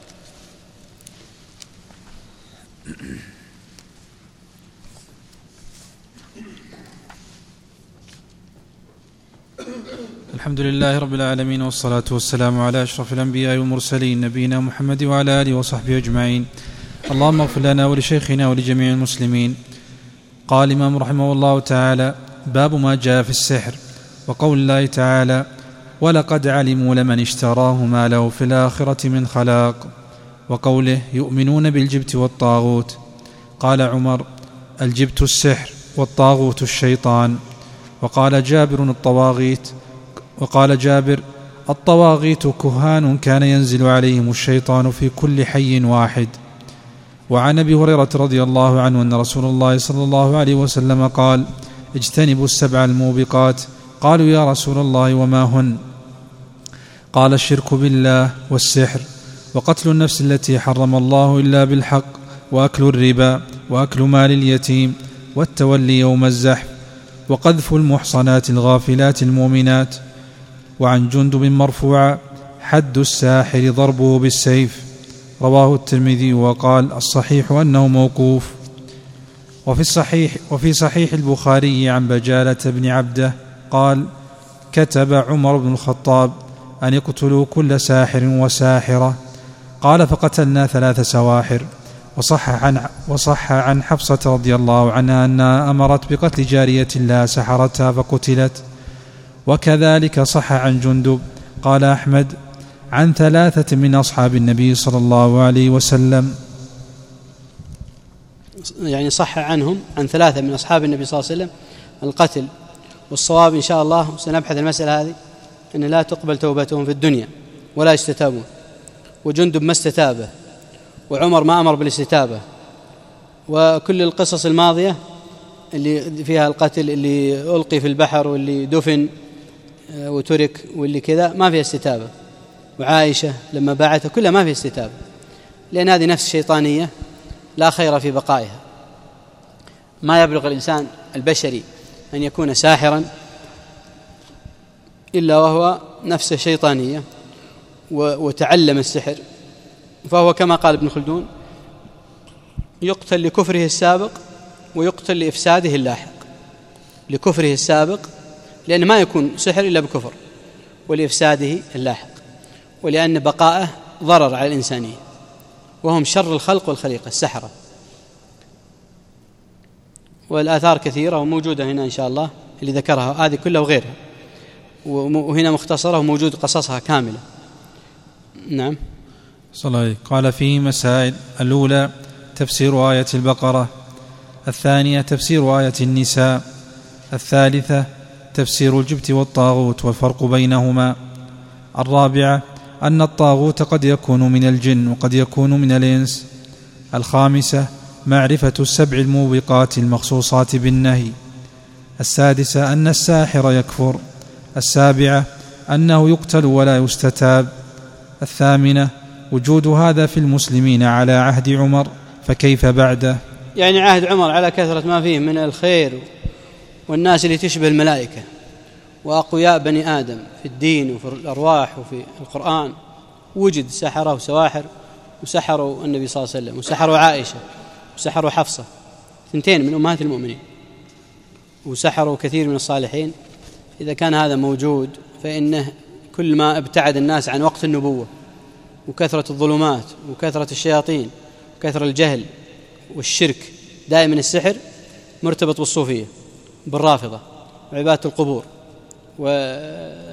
الحمد لله رب العالمين، والصلاة والسلام على أشرف الأنبياء والمرسلين نبينا محمد وعلى آله وصحبه أجمعين. اللهم اغفر لنا ولشيخنا ولجميع المسلمين. قال الإمام رحمه الله تعالى: باب ما جاء في السحر، وقول الله تعالى: ولقد علموا لمن اشتراه ما له في الآخرة من خلاق، وقوله: يؤمنون بالجبت والطاغوت. قال عمر: الجبت السحر والطاغوت الشيطان. وقال جابر: الطواغيت وقال جابر: الطواغيت كهان كان ينزل عليهم الشيطان في كل حي واحد. وعن أبي هريرة رضي الله عنه أن رسول الله صلى الله عليه وسلم قال: اجتنبوا السبع الموبقات. قالوا: يا رسول الله وما هن؟ قال: الشرك بالله، والسحر، وقتل النفس التي حرم الله إلا بالحق، وأكل الربا، وأكل مال اليتيم، والتولي يوم الزحف، وقذف المحصنات الغافلات المؤمنات. وعن جندب مرفوعا: حد الساحر ضربه بالسيف. رواه الترمذي، وقال: الصحيح أنه موقوف. وفي الصحيح وفي صحيح البخاري عن بجالة بن عبده قال: كتب عمر بن الخطاب أن يقتلوا كل ساحر وساحرة. قال: فقتلنا ثلاث سواحر. وصح عن, وصح عن حفصة رضي الله عنها أنها أمرت بقتل جارية لا سحرتها فقتلت. وكذلك صح عن جندب. قال أحمد: عن ثلاثة من أصحاب النبي صلى الله عليه وسلم. يعني صح عنهم عن ثلاثة من أصحاب النبي صلى الله عليه وسلم القتل. والصواب إن شاء الله سنبحث المسألة هذه أن لا تقبل توبتهم في الدنيا ولا يستتابون. وجندب ما استتابه، وعمر ما أمر بالاستتابة، وكل القصص الماضية اللي فيها القتل، اللي ألقي في البحر واللي دفن وترك واللي كذا، ما فيها استتابة. وعائشة لما باعته كلها ما فيها استتابة، لأن هذه نفس شيطانية لا خير في بقائها. ما يبلغ الإنسان البشري أن يكون ساحرا إلا وهو نفس شيطانية وتعلم السحر، فهو كما قال ابن خلدون: يقتل لكفره السابق ويقتل لإفساده اللاحق. لكفره السابق لأن ما يكون سحر إلا بكفر، ولإفساده اللاحق، ولأن بقاءه ضرر على الإنسانية، وهم شر الخلق والخليقة السحرة. والآثار كثيرة وموجودة هنا إن شاء الله اللي ذكرها هذه كلها وغيرها، وهنا مختصرة وموجود قصصها كاملة. نعم. صلى. قال: فيه مسائل: الأولى تفسير آية البقرة، الثانية تفسير آية النساء، الثالثة تفسير الجبت والطاغوت والفرق بينهما، الرابعة أن الطاغوت قد يكون من الجن وقد يكون من الإنس، الخامسة معرفة السبع الموبقات المخصوصات بالنهي، السادسة أن الساحر يكفر، السابعة أنه يقتل ولا يستتاب، الثامنة وجود هذا في المسلمين على عهد عمر، فكيف بعده؟ يعني عهد عمر على كثرة ما فيه من الخير والناس اللي تشبه الملائكة وأقوياء بني آدم في الدين وفي الأرواح وفي القرآن، وجد سحرة وسواحر، وسحروا النبي صلى الله عليه وسلم، وسحروا عائشة، وسحروا حفصة، ثنتين من أمهات المؤمنين، وسحروا كثير من الصالحين. إذا كان هذا موجود فإنه كل ما ابتعد الناس عن وقت النبوة وكثرة الظلمات وكثرة الشياطين وكثرة الجهل والشرك، دائما السحر مرتبط بالصوفية، بالرافضة، وعبادة القبور،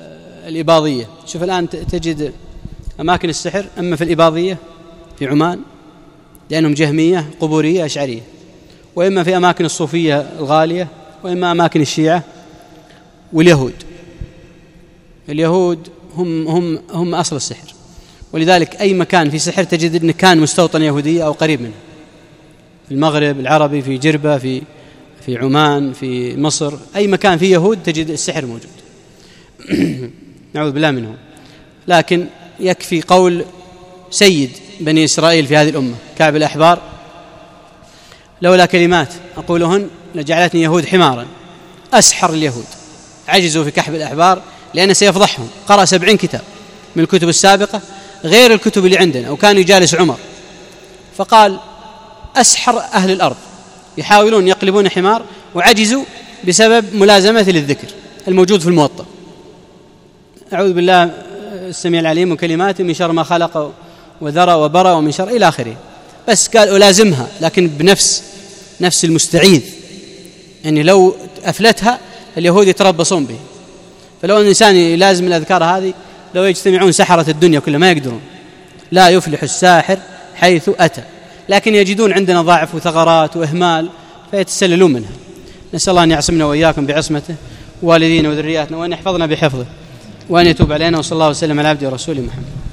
الإباضية. شوف الآن تجد أماكن السحر أما في الإباضية في عمان لأنهم جهمية قبورية أشعرية، وإما في أماكن الصوفية الغالية، وإما أماكن الشيعة واليهود. اليهود هم هم هم أصل السحر، ولذلك أي مكان في سحر تجد أنه كان مستوطن يهودية أو قريب منه، في المغرب العربي، في جربة، في في عمان، في مصر، أي مكان فيه يهود تجد السحر موجود. نعوذ بالله منهم. لكن يكفي قول سيد بني إسرائيل في هذه الأمة كعب الأحبار: لولا كلمات أقولهن لجعلتني يهود حمارا. أسحر اليهود، عجزوا في كحب الأحبار لأنه سيفضحهم. قرأ سبعين كتاب من الكتب السابقة غير الكتب اللي عندنا، وكان يجالس عمر، فقال: أسحر أهل الأرض يحاولون يقلبون حمار، وعجزوا بسبب ملازمة للذكر الموجود في الموطأ. أعوذ بالله السميع العليم وكلماته من شر ما خلق وذرى وبرى ومن شر إلى آخره. بس قال ألازمها، لكن بنفس نفس المستعيذ، يعني لو أفلتها اليهود يتربصون به. فلو الإنسان يلازم الأذكار هذه لو يجتمعون سحرة الدنيا كلها ما يقدرون. لا يفلح الساحر حيث أتى، لكن يجدون عندنا ضعف وثغرات وإهمال فيتسللون منها. نسأل الله أن يعصمنا وإياكم بعصمته، والدينا وذرياتنا، وأن يحفظنا بحفظه، وأن يتوب علينا. وصلى الله وسلم على عبده ورسوله محمد.